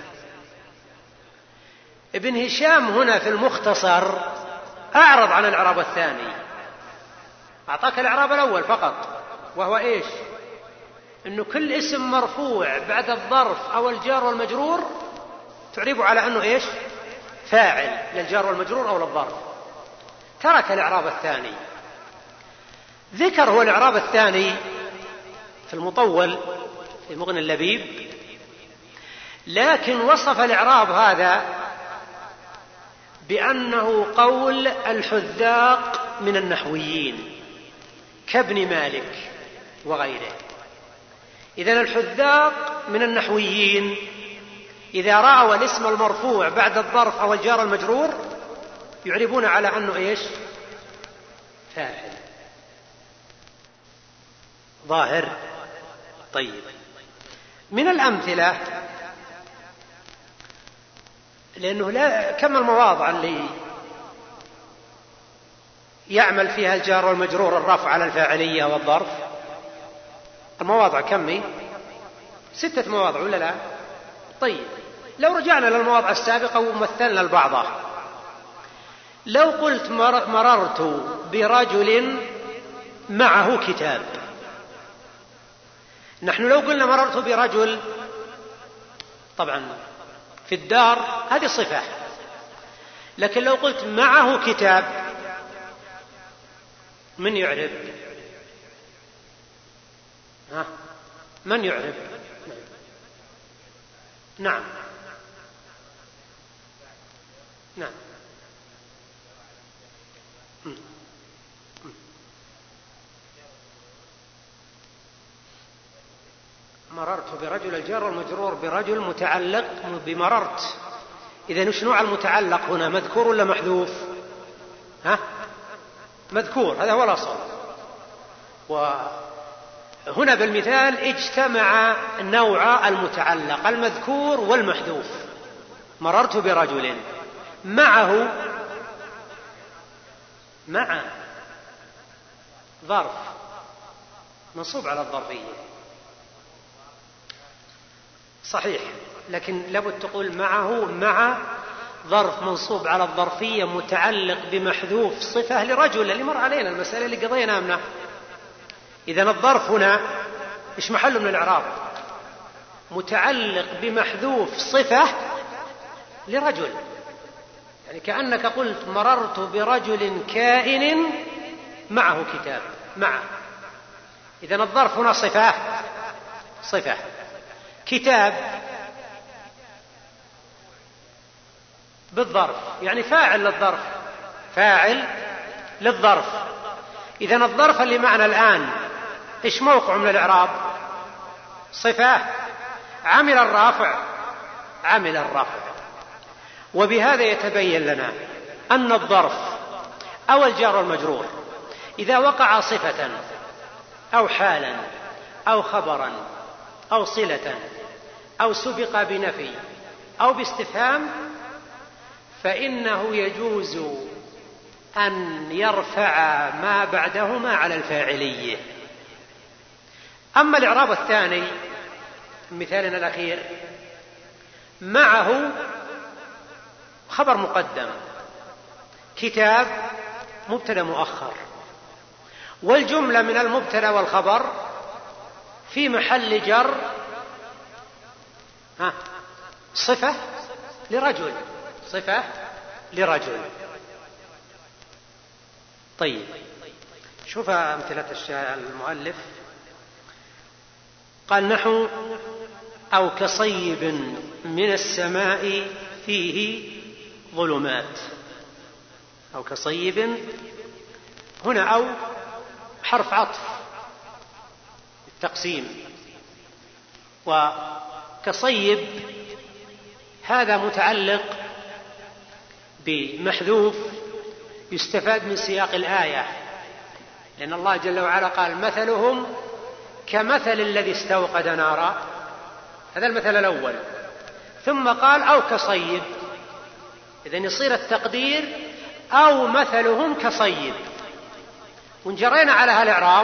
Speaker 1: ابن هشام هنا في المختصر أعرض عن الإعراب الثاني، أعطاك الإعراب الأول فقط، وهو إيش؟ إنه كل اسم مرفوع بعد الظرف أو الجار والمجرور تعريبه على أنه إيش؟ فاعل للجار والمجرور أو للظرف. ترك الإعراب الثاني. ذكر هو الإعراب الثاني في المطول في مغني اللبيب، لكن وصف الإعراب هذا بأنه قول الحذاق من النحويين كابن مالك وغيره. إذن الحذاق من النحويين إذا رأوا الاسم المرفوع بعد الظرف أو الجار المجرور يعربون على أنه إيش؟ فاعل ظاهر. طيب، من الأمثلة، لأنه كم المواضع اللي يعمل فيها الجار والمجرور الرفع على الفاعلية والظرف؟ المواضع كم؟ 6 مواضع ولا لا؟ طيب، لو رجعنا للمواضع السابقة ومثلنا البعضها، لو قلت مررت برجل معه كتاب، نحن لو قلنا مررت برجل طبعا في الدار هذه صفة، لكن لو قلت معه كتاب من يعرب؟ من يعرب؟ نعم نعم. مررت برجل، الجار والمجرور برجل متعلق بمررت. إذن وش نوع المتعلق هنا؟ مذكور ولا محذوف؟ مذكور، هذا هو الأصل. وهنا بالمثال اجتمع نوع المتعلق المذكور والمحذوف. مررت برجل معه، مع ظرف منصوب على الظرفية صحيح، لكن لابد تقول معه، مع ظرف منصوب على الظرفية متعلق بمحذوف صفة لرجل، اللي مر علينا المسألة اللي قضينا منها. إذن الظرف هنا إيش محله من الإعراب؟ متعلق بمحذوف صفة لرجل، يعني كأنك قلت مررت برجل كائن معه كتاب، معه. إذن الظرف هنا صفة. كتاب بالظرف، يعني فاعل للظرف. إذن الظرف اللي معنا الآن إيش موقعه من الإعراب؟ صفة. عمل الرفع. وبهذا يتبين لنا أن الظرف أو الجار والمجرور إذا وقع صفة أو حالا أو خبرا أو صلة أو سبق بنفي أو باستفهام فإنه يجوز أن يرفع ما بعدهما على الفاعلية. أما الإعراب الثاني مثالنا الأخير، معه خبر مقدم، كتاب مبتدأ مؤخر، والجملة من المبتدأ والخبر في محل جر صفة لرجل. طيب شوف أمثلة المؤلف. قال نحو أو كصيب من السماء فيه ظلمات. أو كصيب، هنا أو حرف عطف التقسيم، وكصيب هذا متعلق بمحذوف يستفاد من سياق الآية، لأن الله جل وعلا قال مثلهم كمثل الذي استوقد نارا، هذا المثل الأول، ثم قال أو كصيب، إذن يصير التقدير أو مثلهم كصيب. وإن جرينا على هالإعراب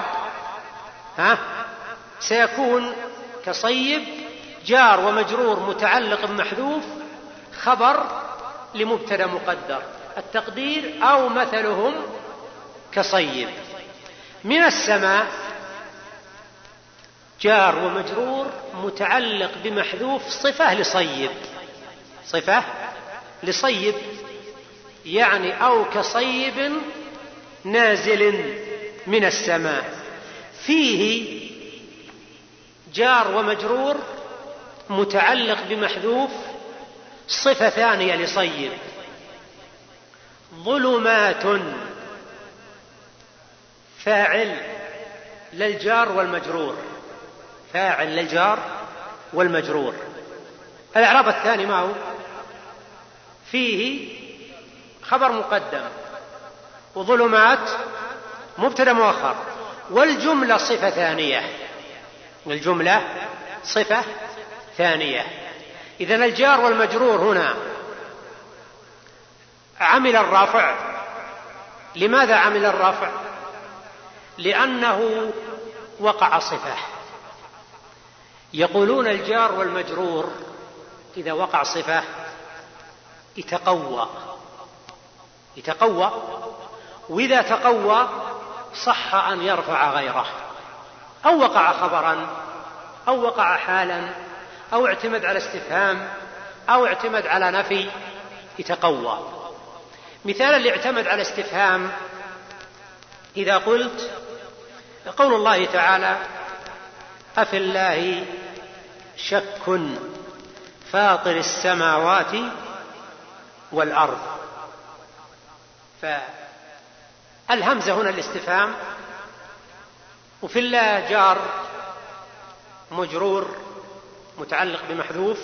Speaker 1: سيكون كصيب جار ومجرور متعلق بمحذوف، خبر لمبتدأ مقدر، التقدير أو مثلهم كصيب. من السماء جار ومجرور متعلق بمحذوف صفة لصيب، يعني أو كصيب نازل من السماء، فيه جار ومجرور متعلق بمحذوف صفة ثانية لصيب، ظلمات فاعل للجار والمجرور. الإعراب الثاني ما هو؟ فيه خبر مقدم، وظلمات مبتدأ مؤخر، والجملة صفة ثانية. إذن الجار والمجرور هنا عمل الرافع. لماذا عمل الرافع؟ لأنه وقع صفة. يقولون الجار والمجرور إذا وقع صفة يتقوى، وإذا تقوى صح أن يرفع غيره، أو وقع خبرا أو وقع حالا أو اعتمد على استفهام أو اعتمد على نفي، يتقوى. مثال اللي اعتمد على استفهام إذا قلت قول الله تعالى أفي الله شك فاطر السماوات والأرض، فالهمزة هنا الاستفهام، وفي الله جار مجرور متعلق بمحذوف،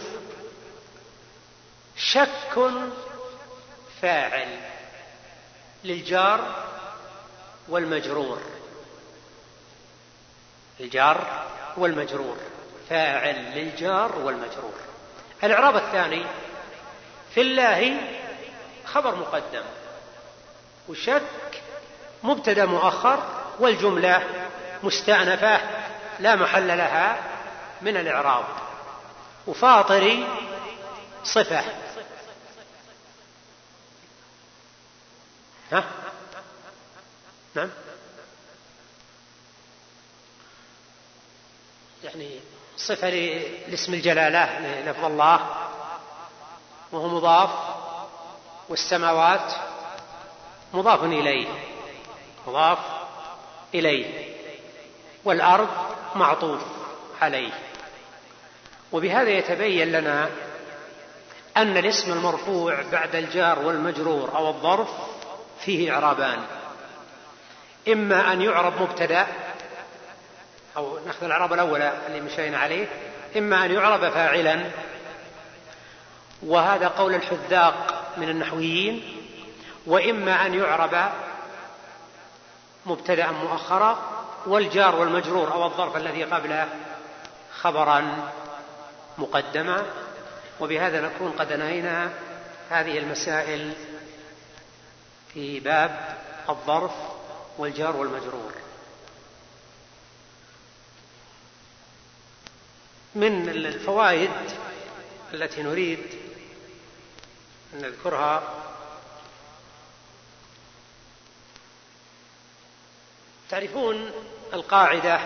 Speaker 1: شك فاعل للجار والمجرور، الجار والمجرور، فاعل للجار والمجرور. الإعراب الثاني في الله خبر مقدم، والشك مبتدأ مؤخر، والجملة مستأنفة لا محل لها من الإعراب. وفاطري صفة. ها؟ نعم، يعني صفة لاسم الجلالة للفظ الله، وهو مضاف، والسماوات مضاف إليه، مضاف إليه، والأرض معطوف عليه. وبهذا يتبين لنا أن الاسم المرفوع بعد الجار والمجرور أو الظرف فيه إعرابان: إما أن يعرب مبتدأ، أو نأخذ الإعراب الأول اللي مشينا عليه، إما أن يعرب فاعلا، وهذا قول الحذاق من النحويين، وإما أن يعرب مبتدأ مؤخرا، والجار والمجرور أو الظرف الذي قبله خبرا مقدما. وبهذا نكون قد انهينا هذه المسائل في باب الظرف والجار والمجرور. من الفوائد التي نريد أن نذكرها تعرفون القاعدة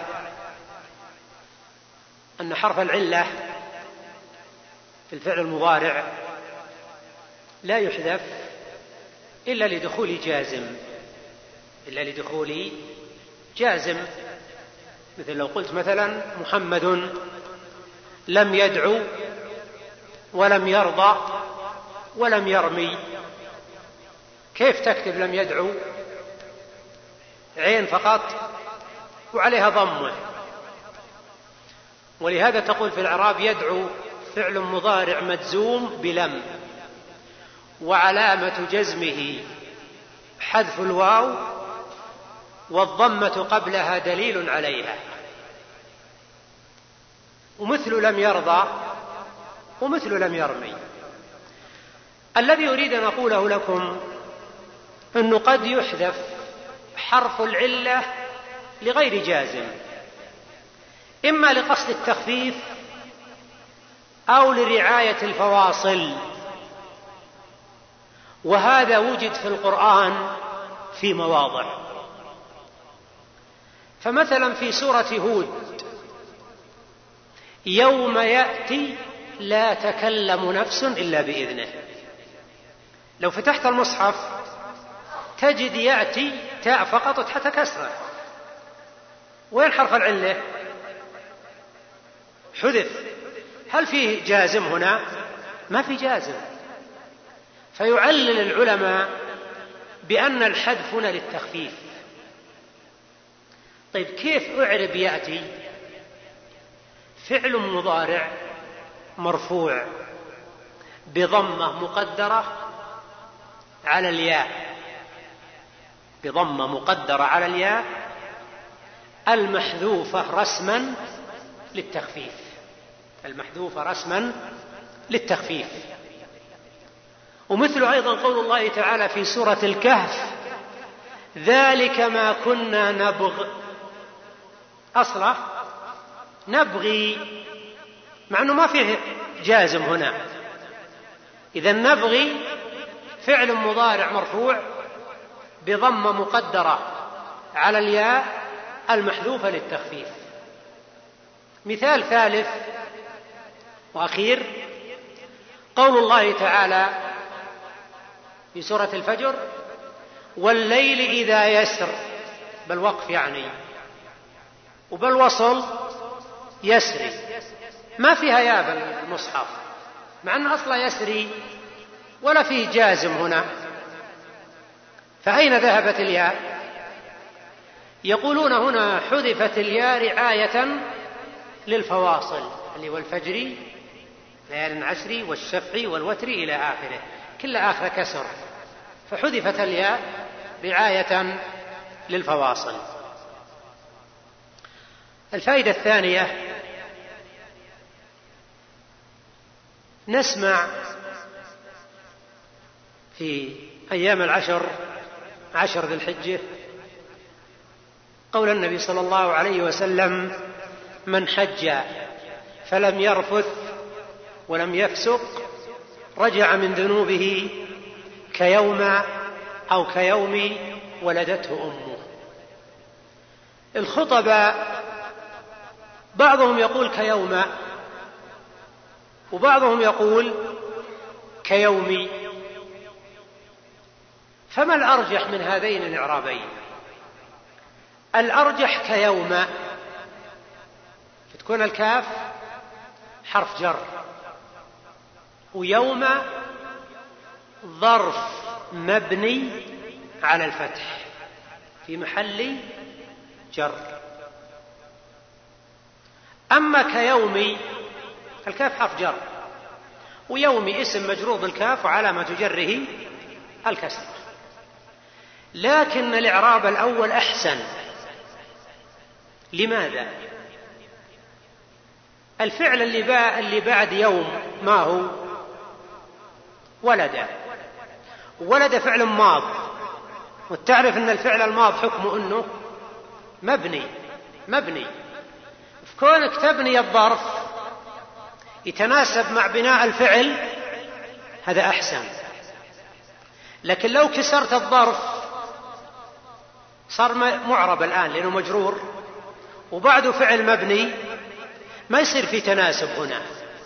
Speaker 1: أن حرف العلة في الفعل المضارع لا يحذف إلا لدخول جازم، مثل لو قلت مثلا محمد لم يدعو ولم يرضى ولم يرمي، كيف تكتب لم يدعو؟ عين فقط وعليها ضمه. ولهذا تقول في الإعراب يدعو فعل مضارع مجزوم بلم، وعلامة جزمه حذف الواو، والضمة قبلها دليل عليها. ومثل لم يرضى ومثل لم يرمي. الذي أريد أن أقوله لكم أنه قد يحذف حرف العلة لغير جازم، إما لقصد التخفيف أو لرعاية الفواصل، وهذا وجد في القرآن في مواضع. فمثلا في سورة هود يوم يأتي لا تكلم نفس إلا بإذنه، لو فتحت المصحف تجد يأتي تاء فقط وتحت كسرة. وين حرف العلة؟ حذف. هل فيه جازم هنا؟ ما في جازم. فيعلل العلماء بأن الحذف هنا للتخفيف. طيب كيف أعرب يأتي؟ فعل مضارع مرفوع بضمة مقدرة على الياء، بضمة مقدرة على الياء المحذوفة رسما للتخفيف، المحذوفة رسما للتخفيف. ومثل أيضا قول الله تعالى في سورة الكهف ذلك ما كنا نبغ، أصله نبغي، مع أنه ما فيه جازم هنا. إذا نبغي فعل مضارع مرفوع بضمة مقدرة على الياء المحذوفة للتخفيف. مثال ثالث وأخير قول الله تعالى في سورة الفجر والليل إذا يسر، بالوقف يعني، وبالوصل يسري، ما فيها يا بالمصحف، مع أن أصلا يسري ولا فيه جازم هنا. فأين ذهبت الياء؟ يقولون هنا حذفت الياء رعاية للفواصل، اللي والفجر ليال عشر والشفع والوتر إلى آخره، كل آخر كسر، فحذفت الياء رعاية للفواصل. الفائدة الثانية: نسمع في أيام عشر ذي الحجة قول النبي صلى الله عليه وسلم: من حج فلم يرفث ولم يفسق رجع من ذنوبه كيوم ولدته أمه. الخطباء بعضهم يقول كيوم وبعضهم يقول كيوم، فما الأرجح من هذين الإعرابين؟ الأرجح كيوم، فتكون الكاف حرف جر، ويوم ظرف مبني على الفتح في محل جر. أما كيوم الكاف حرف جر، ويوم اسم مجرور بالكاف وعلامة جره الكسر. لكن الإعراب الأول أحسن. لماذا؟ الفعل اللي بعد يوم ما هو؟ ولد فعل ماض، وتعرف أن الفعل الماض حكمه أنه مبني. فكونك تبني الظرف يتناسب مع بناء الفعل هذا أحسن. لكن لو كسرت الظرف صار معرب الآن لأنه مجرور وبعده فعل مبني، ما يصير في تناسب هنا،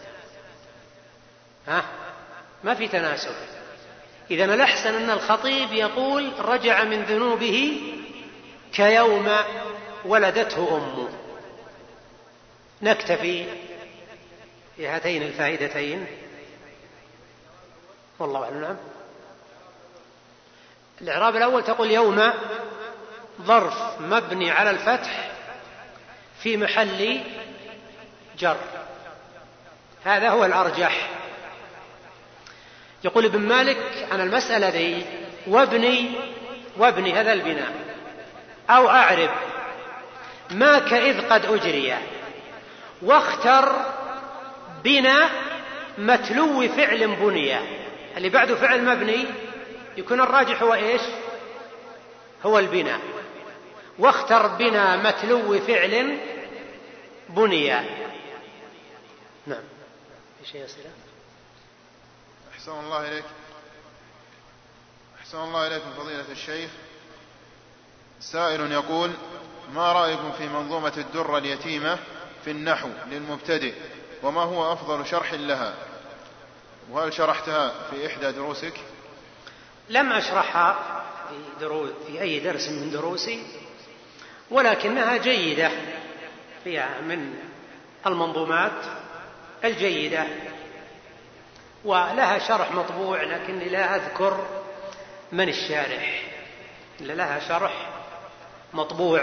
Speaker 1: ما في تناسب. إذن الأحسن أن الخطيب يقول: رجع من ذنوبه كيوم ولدته أمه. نكتفي بهاتين الفائدتين والله أعلم. نعم. الإعراب الأول تقول يوم ظرف مبني على الفتح في محل جر، هذا هو الأرجح. يقول ابن مالك عن المسألة دي: وابني هذا البناء، أو أعرب ما كإذ قد أجري، واختر بنا متلو فعل بني. اللي بعده فعل مبني يكون الراجح هو إيش؟ هو البناء. واختر بنا متلو فعل بني. نعم. في شيء يصير؟
Speaker 2: أحسن الله إليكم فضيلة الشيخ. سائل يقول: ما رأيكم في منظومة الدرة اليتيمة في النحو للمبتدئ، وما هو أفضل شرح لها، وهل شرحتها في إحدى دروسك؟
Speaker 1: لم أشرحها في أي درس من دروسي، ولكنها جيدة، فيها من المنظومات الجيدة، ولها شرح مطبوع، لكني لا أذكر من الشارح. لها شرح مطبوع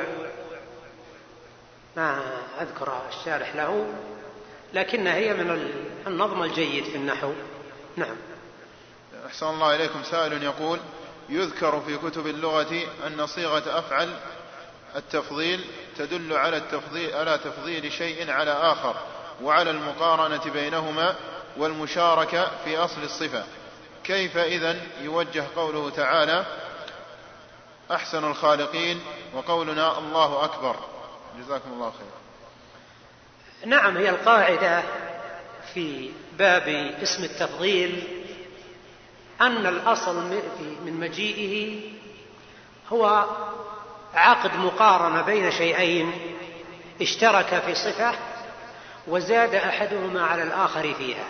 Speaker 1: ما أذكر الشارح له، لكنها هي من النظم الجيد في النحو. نعم.
Speaker 2: أحسن الله إليكم. سائل يقول: يذكر في كتب اللغة أن صيغة أفعل التفضيل تدل على تفضيل شيء على آخر، وعلى المقارنة بينهما والمشاركة في أصل الصفة. كيف إذن يوجه قوله تعالى: أحسن الخالقين، وقولنا الله أكبر؟ جزاكم الله خير.
Speaker 1: نعم، هي القاعدة في باب اسم التفضيل أن الأصل من مجيئه هو عقد مقارنة بين شيئين اشترك في صفة وزاد أحدهما على الآخر فيها.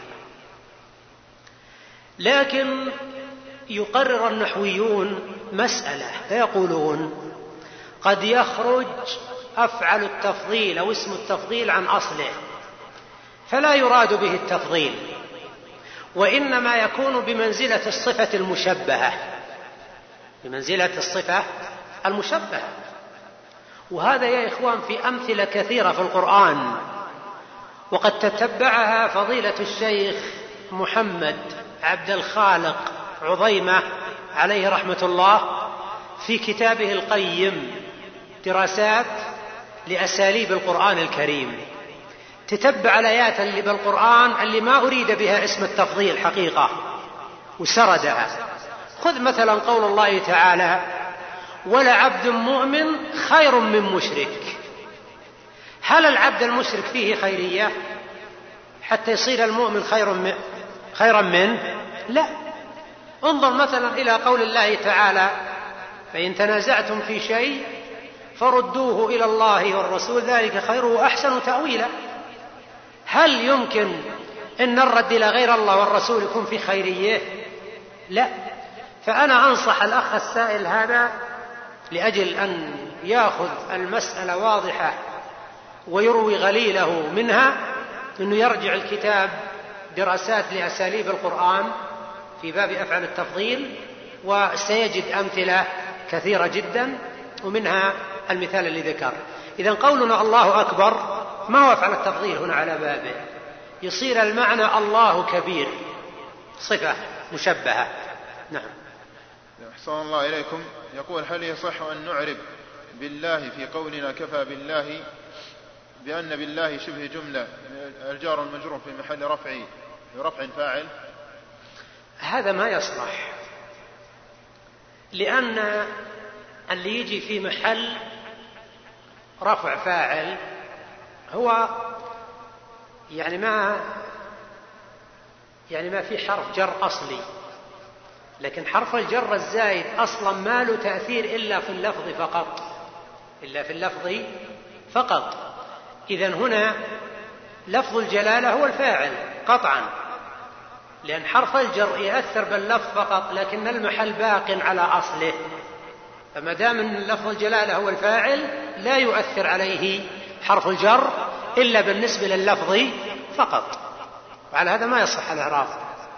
Speaker 1: لكن يقرر النحويون مسألة فيقولون: قد يخرج أفعل التفضيل أو اسم التفضيل عن أصله، فلا يراد به التفضيل، وإنما يكون بمنزلة الصفة المشبهة، وهذا يا إخوان في أمثلة كثيرة في القرآن، وقد تتبعها فضيلة الشيخ محمد عبد الخالق عظيمة عليه رحمة الله في كتابه القيم دراسات لأساليب القرآن الكريم، تتبع الآيات اللي بالقرآن اللي ما أريد بها اسم التفضيل حقيقة وسردها. خذ مثلا قول الله تعالى: ولعبد مؤمن خير من مشرك. هل العبد المشرك فيه خيرية حتى يصير المؤمن خيرا منه؟ لا. انظر مثلا إلى قول الله تعالى: فإن تنازعتم في شيء فردوه إلى الله والرسول ذلك خير وأحسن تأويلا. هل يمكن أن نرد إلى غير الله والرسول يكون في خيرية؟ لا. فأنا أنصح الأخ السائل هذا لأجل أن يأخذ المسألة واضحة ويروي غليله منها أنه يرجع الكتاب دراسات لأساليب القرآن في باب أفعل التفضيل، وسيجد أمثلة كثيرة جدا ومنها المثال اللي ذكر. إذن قولنا الله أكبر ما هو أفعل التفضيل هنا على بابه، يصير المعنى الله كبير، صفة مشبهة. نعم.
Speaker 2: أحسن الله إليكم. يقول: هل يصح أن نعرب بالله في قولنا كفى بالله بأن بالله شبه جملة الجار المجرور في محل رفع فاعل؟
Speaker 1: هذا ما يصلح، لأن اللي يجي في محل رفع فاعل هو يعني ما في حرف جر أصلي، لكن حرف الجر الزائد أصلا ما له تأثير إلا في اللفظ فقط. إذن هنا لفظ الجلالة هو الفاعل قطعا، لأن حرف الجر يأثر باللفظ فقط، لكن المحل باق على أصله، فما دام أن لفظ الجلالة هو الفاعل لا يؤثر عليه حرف الجر إلا بالنسبة لللفظ فقط، وعلى هذا ما يصح الإعراب.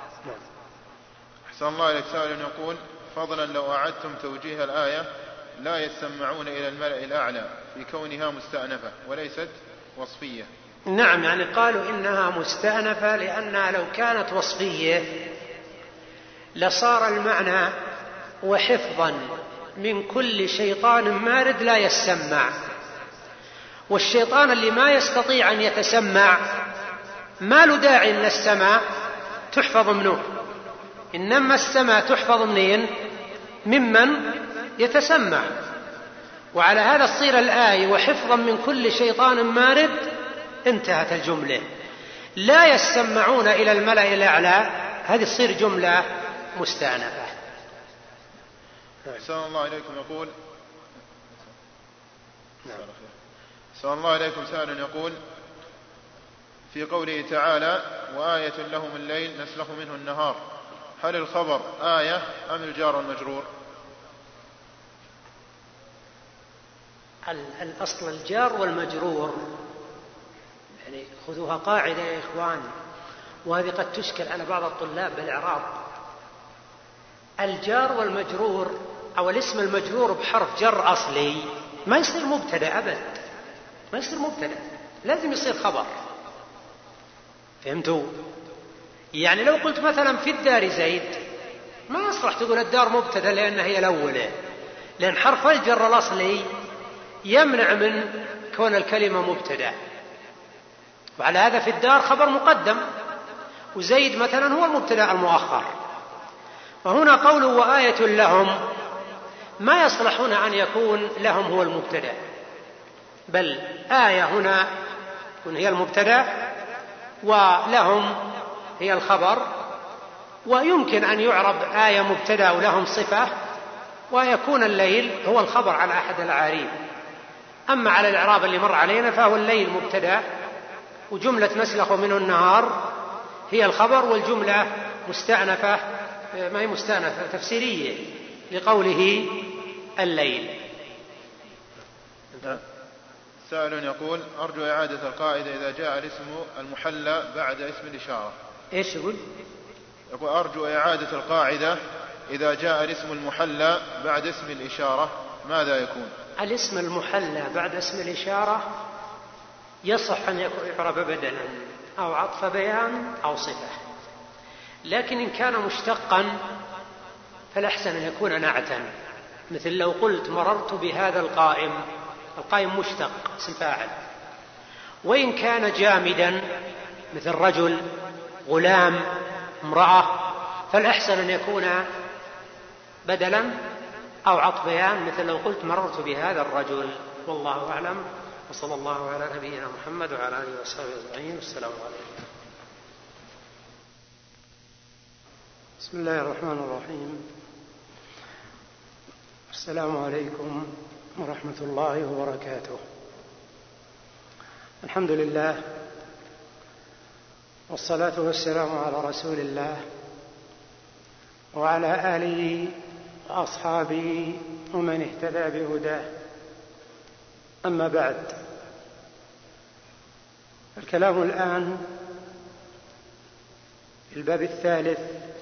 Speaker 2: أحسن الله إليك. سائل يقول: فضلا لو أعدتم توجيه الآية لا يستمعون إلى الملأ الأعلى في كونها مستأنفة وليست وصفية.
Speaker 1: نعم، يعني قالوا إنها مستأنفة لأنها لو كانت وصفية لصار المعنى وحفظا من كل شيطان مارد لا يسمع، والشيطان اللي ما يستطيع أن يتسمع ما له داعي أن السماء تحفظ منه، إنما السماء تحفظ منين؟ ممن يتسمع. وعلى هذا تصير الآية وحفظا من كل شيطان مارد، انتهت الجملة. لا يسمعون إلى الملأ الأعلى، هذه تصير جملة مستأنفة.
Speaker 2: أحسن الله إليكم. يقول: أحسن الله إليكم. سائل يقول: في قوله تعالى: وآية لهم الليل نسلخ منه النهار، هل الخبر آية أم الجار المجرور؟
Speaker 1: الأصل الجار والمجرور، يعني خذوها قاعدة يا إخوان، وهذه قد تشكل على بعض الطلاب بالإعراب. الجار والمجرور أو الاسم المجرور بحرف جر أصلي ما يصير مبتدأ أبد، ما يصير مبتدأ، لازم يصير خبر. فهمتوا؟ يعني لو قلت مثلا في الدار زيد ما يصلح تقول الدار مبتدأ لأنها هي الأولى، لأن حرف الجر الأصلي يمنع من كون الكلمة مبتدأ، وعلى هذا في الدار خبر مقدم، وزيد مثلا هو المبتدأ المؤخر. وهنا قوله وآية لهم ما يصلح هنا أن يكون لهم هو المبتدأ، بل آية هنا تكون هي المبتدأ ولهم هي الخبر، ويمكن أن يعرب آية مبتدأ ولهم صفة، ويكون الليل هو الخبر على أحد الأعاريب. أما على الإعراب اللي مر علينا فهو الليل مبتدأ، وجملة نسلخ منه النهار هي الخبر، والجملة مستأنفة، ما هي مستأنفة تفسيرية لقوله الليل.
Speaker 2: سائل يقول: أرجو إعادة القاعدة إذا جاء الاسم المحلى بعد اسم الإشارة.
Speaker 1: إيش يقول؟
Speaker 2: يقول: أرجو إعادة القاعدة إذا جاء الاسم المحلى بعد اسم الإشارة ماذا يكون؟
Speaker 1: الاسم المحلى بعد اسم الإشارة يصح أن يعرب بدلا أو عطف بيان أو صفة، لكن إن كان مشتقا فالأحسن أن يكون نعتا، مثل لو قلت مررت بهذا القائم، القائم مشتق اسم فاعل. وإن كان جامدا مثل رجل، غلام، امرأة، فالأحسن أن يكون بدلا أو عطف بيان، مثل لو قلت مررت بهذا الرجل. والله أعلم، وصلى الله على نبينا محمد وعلى آله وصحبه أجمعين. والسلام عليكم. بسم الله الرحمن الرحيم. السلام عليكم ورحمة الله وبركاته. الحمد لله، والصلاة والسلام على رسول الله وعلى آله وأصحابه ومن اهتدى بهداه. أما بعد، الكلام الآن في الباب الثالث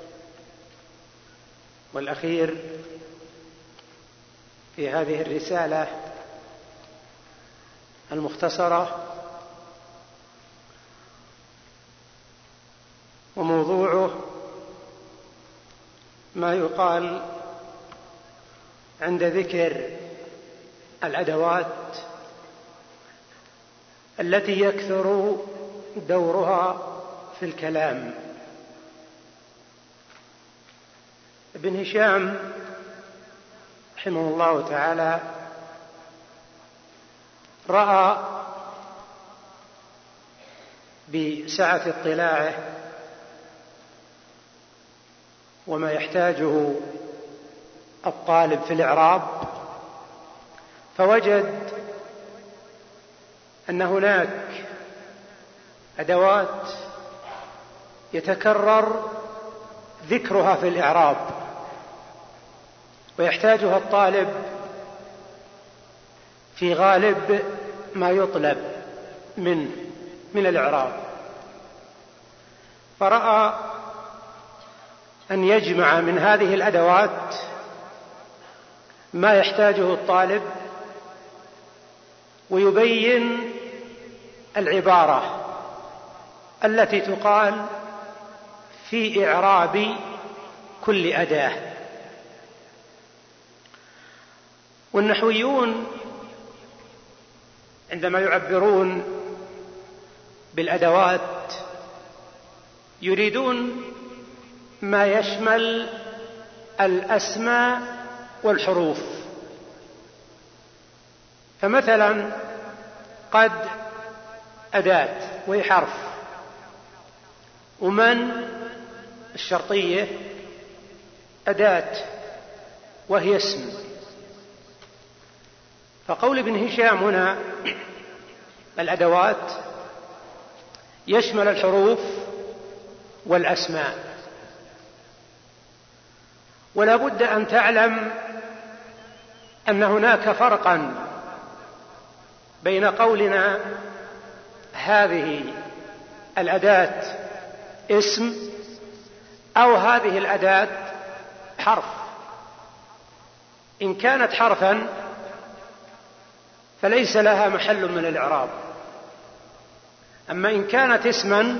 Speaker 1: والأخير في هذه الرسالة المختصرة، وموضوعه ما يقال عند ذكر الأدوات التي يكثر دورها في الكلام. ابن هشام رحمه الله تعالى رأى بسعة اطلاعه وما يحتاجه الطالب في الإعراب، فوجد أن هناك أدوات يتكرر ذكرها في الإعراب ويحتاجها الطالب في غالب ما يطلب من الإعراب، فرأى أن يجمع من هذه الأدوات ما يحتاجه الطالب ويبين العبارة التي تقال في إعراب كل أداة. والنحويون عندما يعبرون بالأدوات يريدون ما يشمل الأسماء والحروف. فمثلا قد أداة وهي حرف، ومن الشرطية أداة وهي اسم. فقول ابن هشام هنا الأدوات يشمل الحروف والأسماء. ولا بد أن تعلم أن هناك فرقا بين قولنا هذه الأداة اسم أو هذه الأداة حرف. إن كانت حرفا فليس لها محل من الإعراب، أما إن كانت اسما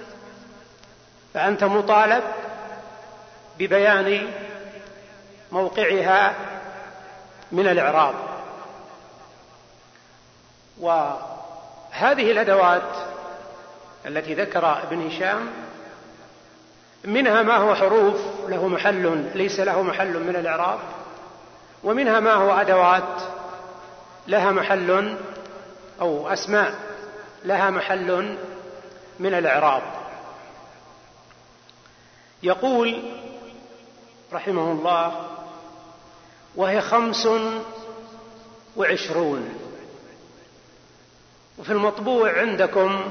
Speaker 1: فأنت مطالب ببيان موقعها من الإعراب. وهذه الأدوات التي ذكر ابن هشام منها ما هو حروف له محل ليس له محل من الإعراب، ومنها ما هو أدوات لها محل أو أسماء لها محل من الإعراب. يقول رحمه الله: وهي 25، وفي المطبوع عندكم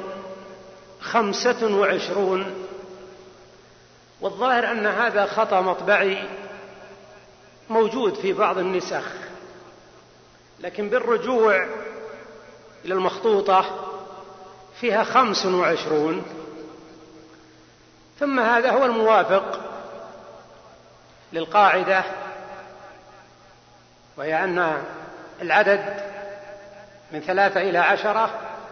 Speaker 1: 25، والظاهر أن هذا خطأ مطبعي موجود في بعض النسخ، لكن بالرجوع إلى المخطوطة فيها 25، ثم هذا هو الموافق للقاعدة، وهي أن العدد من 3 إلى 10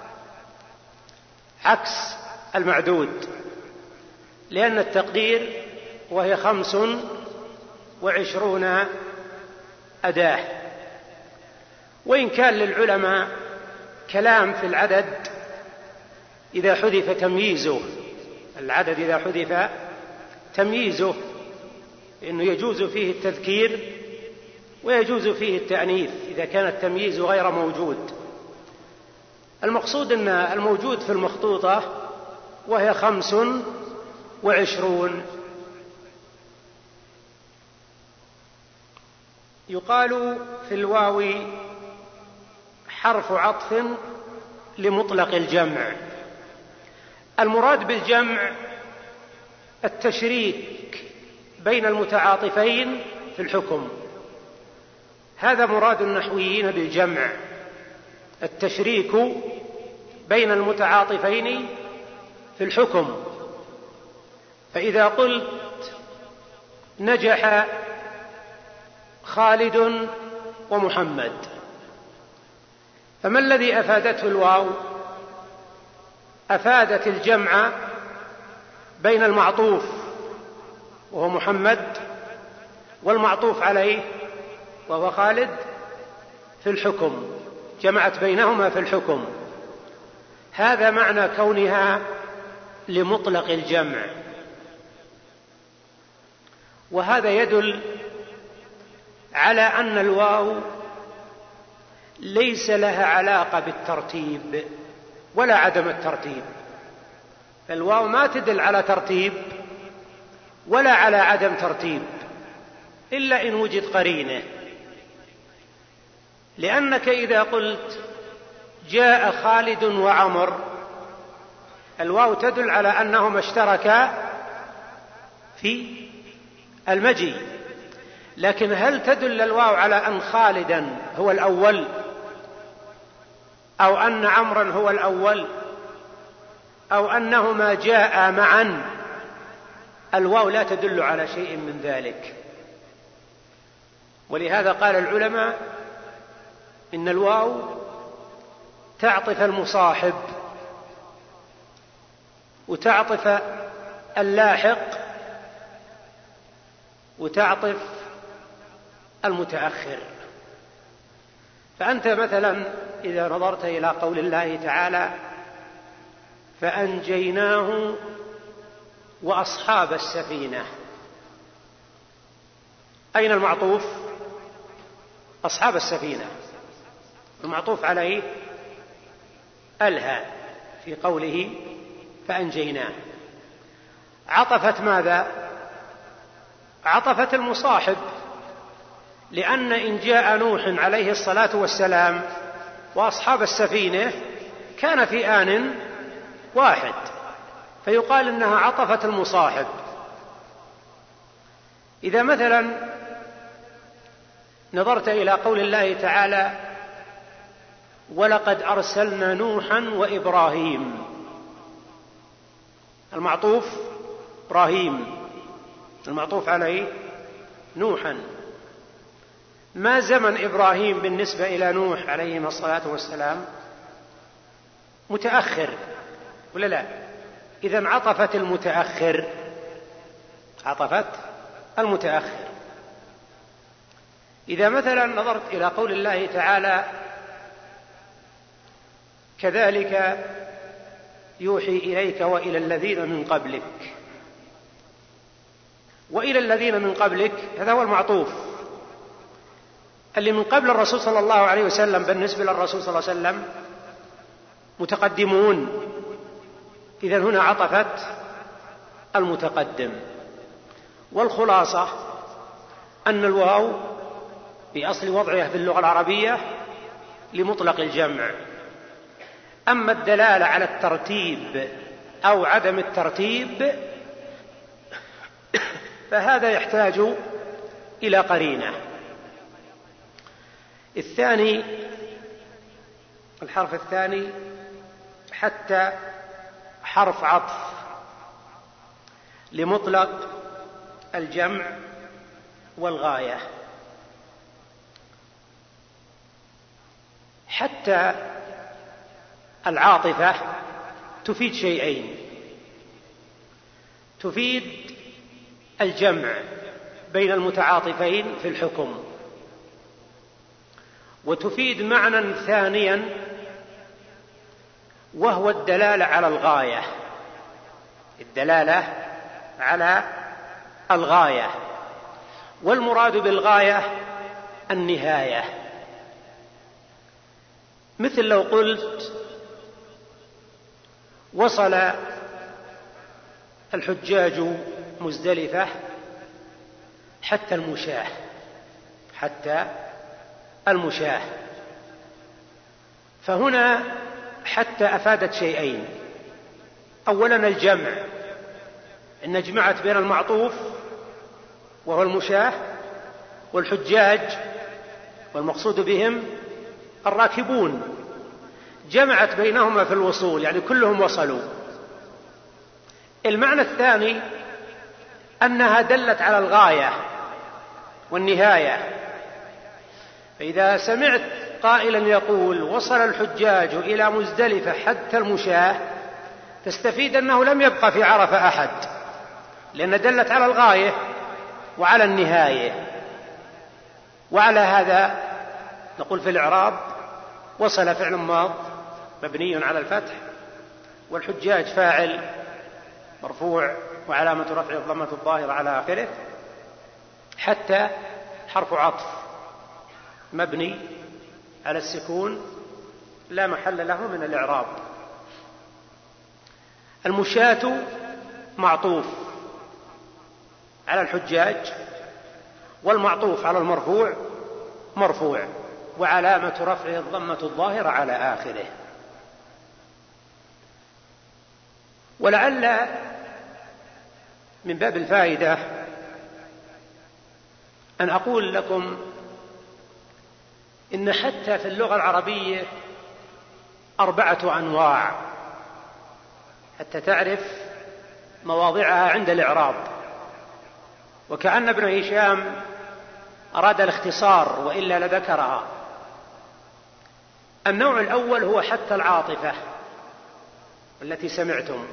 Speaker 1: عكس المعدود، لأن التقدير وهي 25 أداة. وإن كان للعلماء كلام في العدد إذا حذف تمييزه، العدد إذا حذف تمييزه، إنه يجوز فيه التذكير ويجوز فيه التأنيث إذا كان التمييز غير موجود. المقصود أن الموجود في المخطوطة وهي 25. يقال في الواو حرف عطف لمطلق الجمع. المراد بالجمع التشريك بين المتعاطفين في الحكم، هذا مراد النحويين بالجمع، التشريك بين المتعاطفين في الحكم. فإذا قلت نجح خالد ومحمد، فما الذي أفادته الواو؟ أفادت الجمع بين المعطوف وهو محمد والمعطوف عليه وهو خالد في الحكم، جمعت بينهما في الحكم. هذا معنى كونها لمطلق الجمع. وهذا يدل على أن الواو ليس لها علاقة بالترتيب ولا عدم الترتيب. الواو ما تدل على ترتيب ولا على عدم ترتيب إلا إن وجد قرينة. لأنك إذا قلت جاء خالد وعمر، الواو تدل على أنهما اشتركا في المجيء، لكن هل تدل الواو على أن خالدا هو الأول أو أن عمرا هو الأول أو أنهما جاء معا؟ الواو لا تدل على شيء من ذلك. ولهذا قال العلماء إن الواو تعطف المصاحب وتعطف اللاحق وتعطف المتأخر. فأنت مثلا إذا نظرت إلى قول الله تعالى فأنجيناه وأصحاب السفينة، أين المعطوف؟ أصحاب السفينة، المعطوف عليه الهاء في قوله فأنجيناه. عطفت ماذا؟ عطفت المصاحب، لأن إن جاء نوح عليه الصلاة والسلام وأصحاب السفينة كان في آن واحد، فيقال إنها عطفت المصاحب. إذا مثلا نظرت إلى قول الله تعالى ولقد أرسلنا نوحا وإبراهيم، المعطوف إبراهيم، المعطوف عليه نوحا. ما زمن إبراهيم بالنسبة إلى نوح عليه الصلاة والسلام؟ متأخر ولا لا؟ إذن عطفت المتأخر، عطفت المتأخر. إذا مثلا نظرت إلى قول الله تعالى كذلك يوحي إليك وإلى الذين من قبلك، وإلى الذين من قبلك هذا هو المعطوف، اللي من قبل الرسول صلى الله عليه وسلم بالنسبة للرسول صلى الله عليه وسلم متقدمون، إذن هنا عطفت المتقدم. والخلاصة أن الواو بأصل وضعها في اللغة العربية لمطلق الجمع. أما الدلالة على الترتيب أو عدم الترتيب فهذا يحتاج إلى قرينة. الثاني، الحرف الثاني حتى حرف عطف لمطلق الجمع والغاية. حتى العاطفة تفيد شيئين: تفيد الجمع بين المتعاطفين في الحكم، وتفيد معنى ثانيا وهو الدلالة على الغاية، الدلالة على الغاية، والمراد بالغاية النهاية. مثل لو قلت وصل الحجاج مزدلفة حتى المشاة، حتى المشاة. فهنا حتى أفادت شيئين: أولا الجمع، إن جمعت بين المعطوف وهو المشاة والحجاج، والمقصود بهم الراكبون، جمعت بينهما في الوصول، يعني كلهم وصلوا. المعنى الثاني أنها دلت على الغاية والنهاية. فإذا سمعت قائلا يقول وصل الحجاج إلى مزدلفة حتى المشاة، تستفيد أنه لم يبقى في عرفة أحد، لأن دلت على الغاية وعلى النهاية. وعلى هذا نقول في الإعراب: وصل فعل ماض مبني على الفتح، والحجاج فاعل مرفوع وعلامة رفعه الضمة الظاهرة على آخره، حتى حرف عطف مبني على السكون لا محل له من الإعراب. المشاة معطوف على الحجاج، والمعطوف على المرفوع مرفوع وعلامة رفعه الضمة الظاهرة على آخره. ولعل من باب الفائدة أن أقول لكم إن حتى في اللغة العربية 4 أنواع، حتى تعرف مواضعها عند الإعراب. وكأن ابن هشام أراد الاختصار وإلا لذكرها. النوع الأول هو حتى العاطفة التي سمعتم.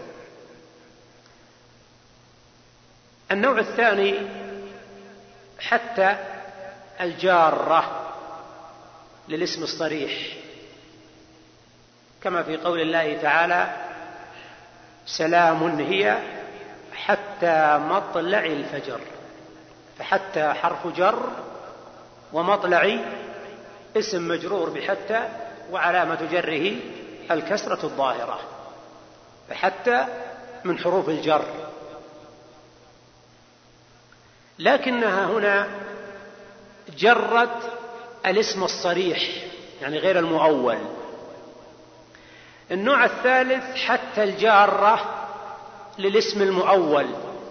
Speaker 1: النوع الثاني حتى الجارة للاسم الصريح، كما في قول الله تعالى: سلام هي حتى مطلع الفجر. فحتى حرف جر، ومطلع اسم مجرور بحتى وعلامة جره الكسرة الظاهرة، فحتى من حروف الجر. لكنها هنا جرت الاسم الصريح، يعني غير المؤول. النوع الثالث حتى الجارة للاسم المؤول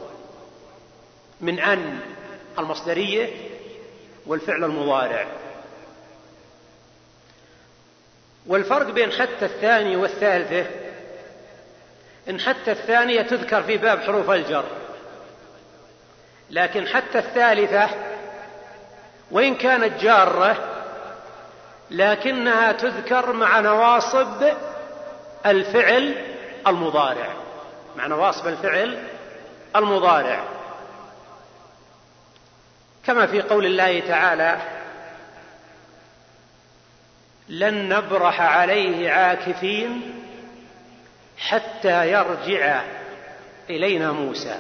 Speaker 1: من أن المصدرية والفعل المضارع. والفرق بين حتى الثانية والثالثة إن حتى الثانية تذكر في باب حروف الجر، لكن حتى الثالثة وإن كانت جارة لكنها تذكر مع نواصب الفعل المضارع، مع نواصب الفعل المضارع، كما في قول الله تعالى: لن نبرح عليه عاكفين حتى يرجع إلينا موسى.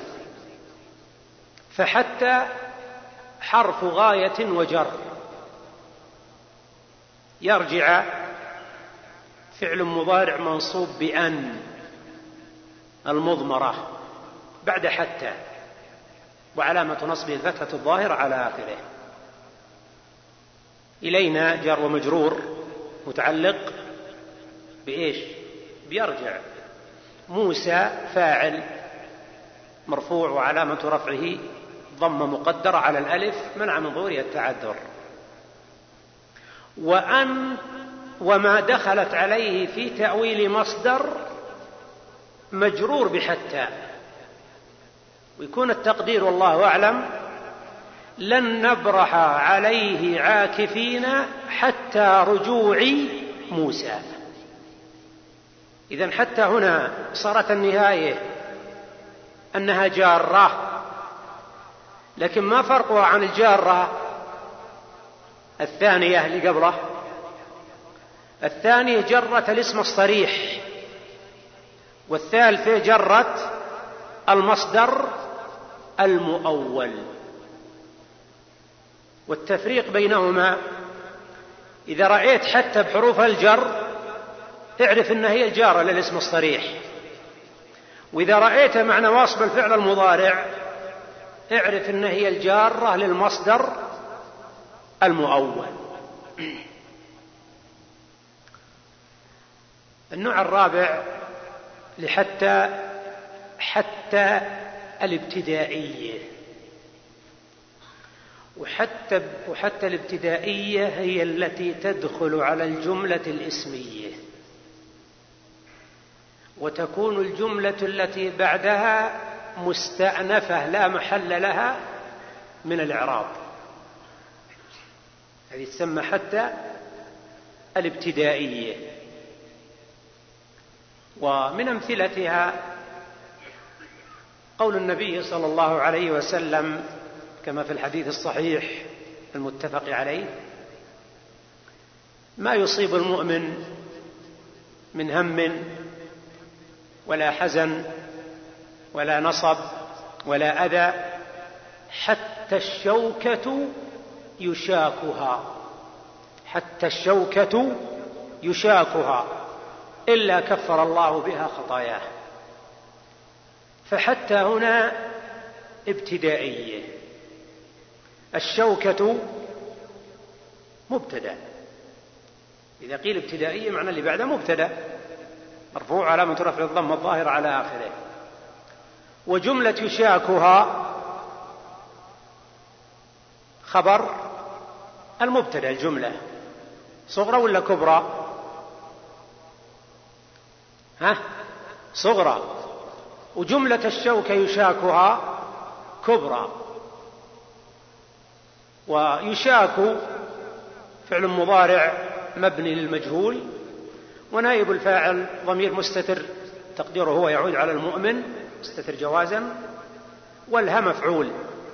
Speaker 1: فحتى حرف غاية وجر، يرجع فعل مضارع منصوب بأن المضمرة بعد حتى، وعلامة نصبه الفتحة الظاهرة على آخره. إلينا جار ومجرور متعلق بإيش؟ بيرجع. موسى فاعل مرفوع وعلامة رفعه ضمة مقدرة على الألف منع من ظهورها التعذر. وأن وما دخلت عليه في تأويل مصدر مجرور بحتى، ويكون التقدير والله أعلم: لن نبرح عليه عاكفين حتى رجوع موسى. إذن حتى هنا صارت النهاية أنها جارة، لكن ما فرقها عن الجارة الثانية اللي قبله؟ الثانية جرة الاسم الصريح، والثالثة جرة المصدر المؤول. والتفريق بينهما: إذا رأيت حتى بحروف الجر اعرف أنها هي الجارة للاسم الصريح، وإذا رأيت مع نواصب الفعل المضارع اعرف أنها هي الجارة للمصدر المؤول. النوع الرابع حتى الابتدائية. وحتى الابتدائية هي التي تدخل على الجملة الاسمية، وتكون الجملة التي بعدها مستأنفة لا محل لها من الإعراب. هذه تسمى حتى الابتدائية. ومن أمثلتها قول النبي صلى الله عليه وسلم كما في الحديث الصحيح المتفق عليه: ما يصيب المؤمن من هم ولا حزن ولا نصب ولا أذى حتى الشوكة يشاكها إلا كفر الله بها خطاياه. فحتى هنا ابتدائية. الشوكة مبتدأ، إذا قيل ابتدائية معنى اللي بعده مبتدأ مرفوع علامة رفع الضم الظاهر على آخره. وجملة يشاكها خبر المبتدأ، الجملة صغرى ولا كبرى؟ صغرى. وجملة الشوكة يشاكها كبرى. ويشاك فعل مضارع مبني للمجهول، ونائب الفاعل ضمير مستتر تقديره هو يعود على المؤمن مستتر جوازا، والها مفعول.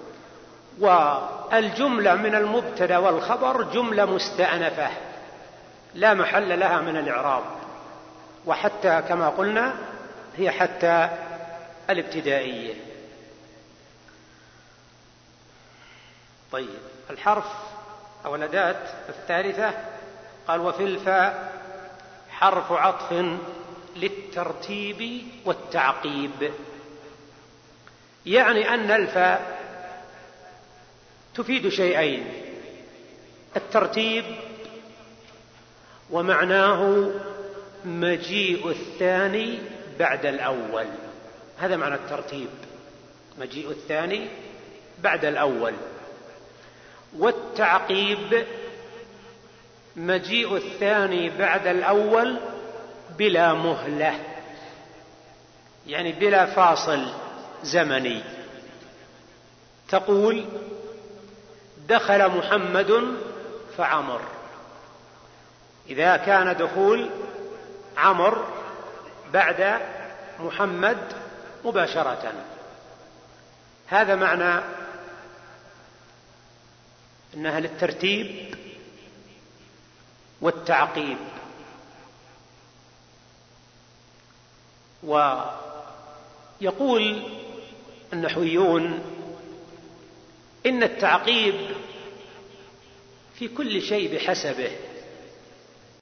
Speaker 1: والجملة من المبتدأ والخبر جملة مستأنفة لا محل لها من الإعراب. وحتى كما قلنا هي حتى الابتدائية. طيب، الحرف أو الأداة الثالثة قال: وفي الفاء حرف عطف للترتيب والتعقيب. يعني أن الفاء تفيد شيئين: الترتيب، ومعناه مجيء الثاني بعد الأول. هذا معنى الترتيب، مجيء الثاني بعد الأول. والتعقيب مجيء الثاني بعد الأول بلا مهلة، يعني بلا فاصل زمني. تقول: دخل محمد فعمر، إذا كان دخول عمر بعد محمد مباشرة. هذا معنى أنها للترتيب والتعقيب. ويقول النحويون إن التعقيب في كل شيء بحسبه،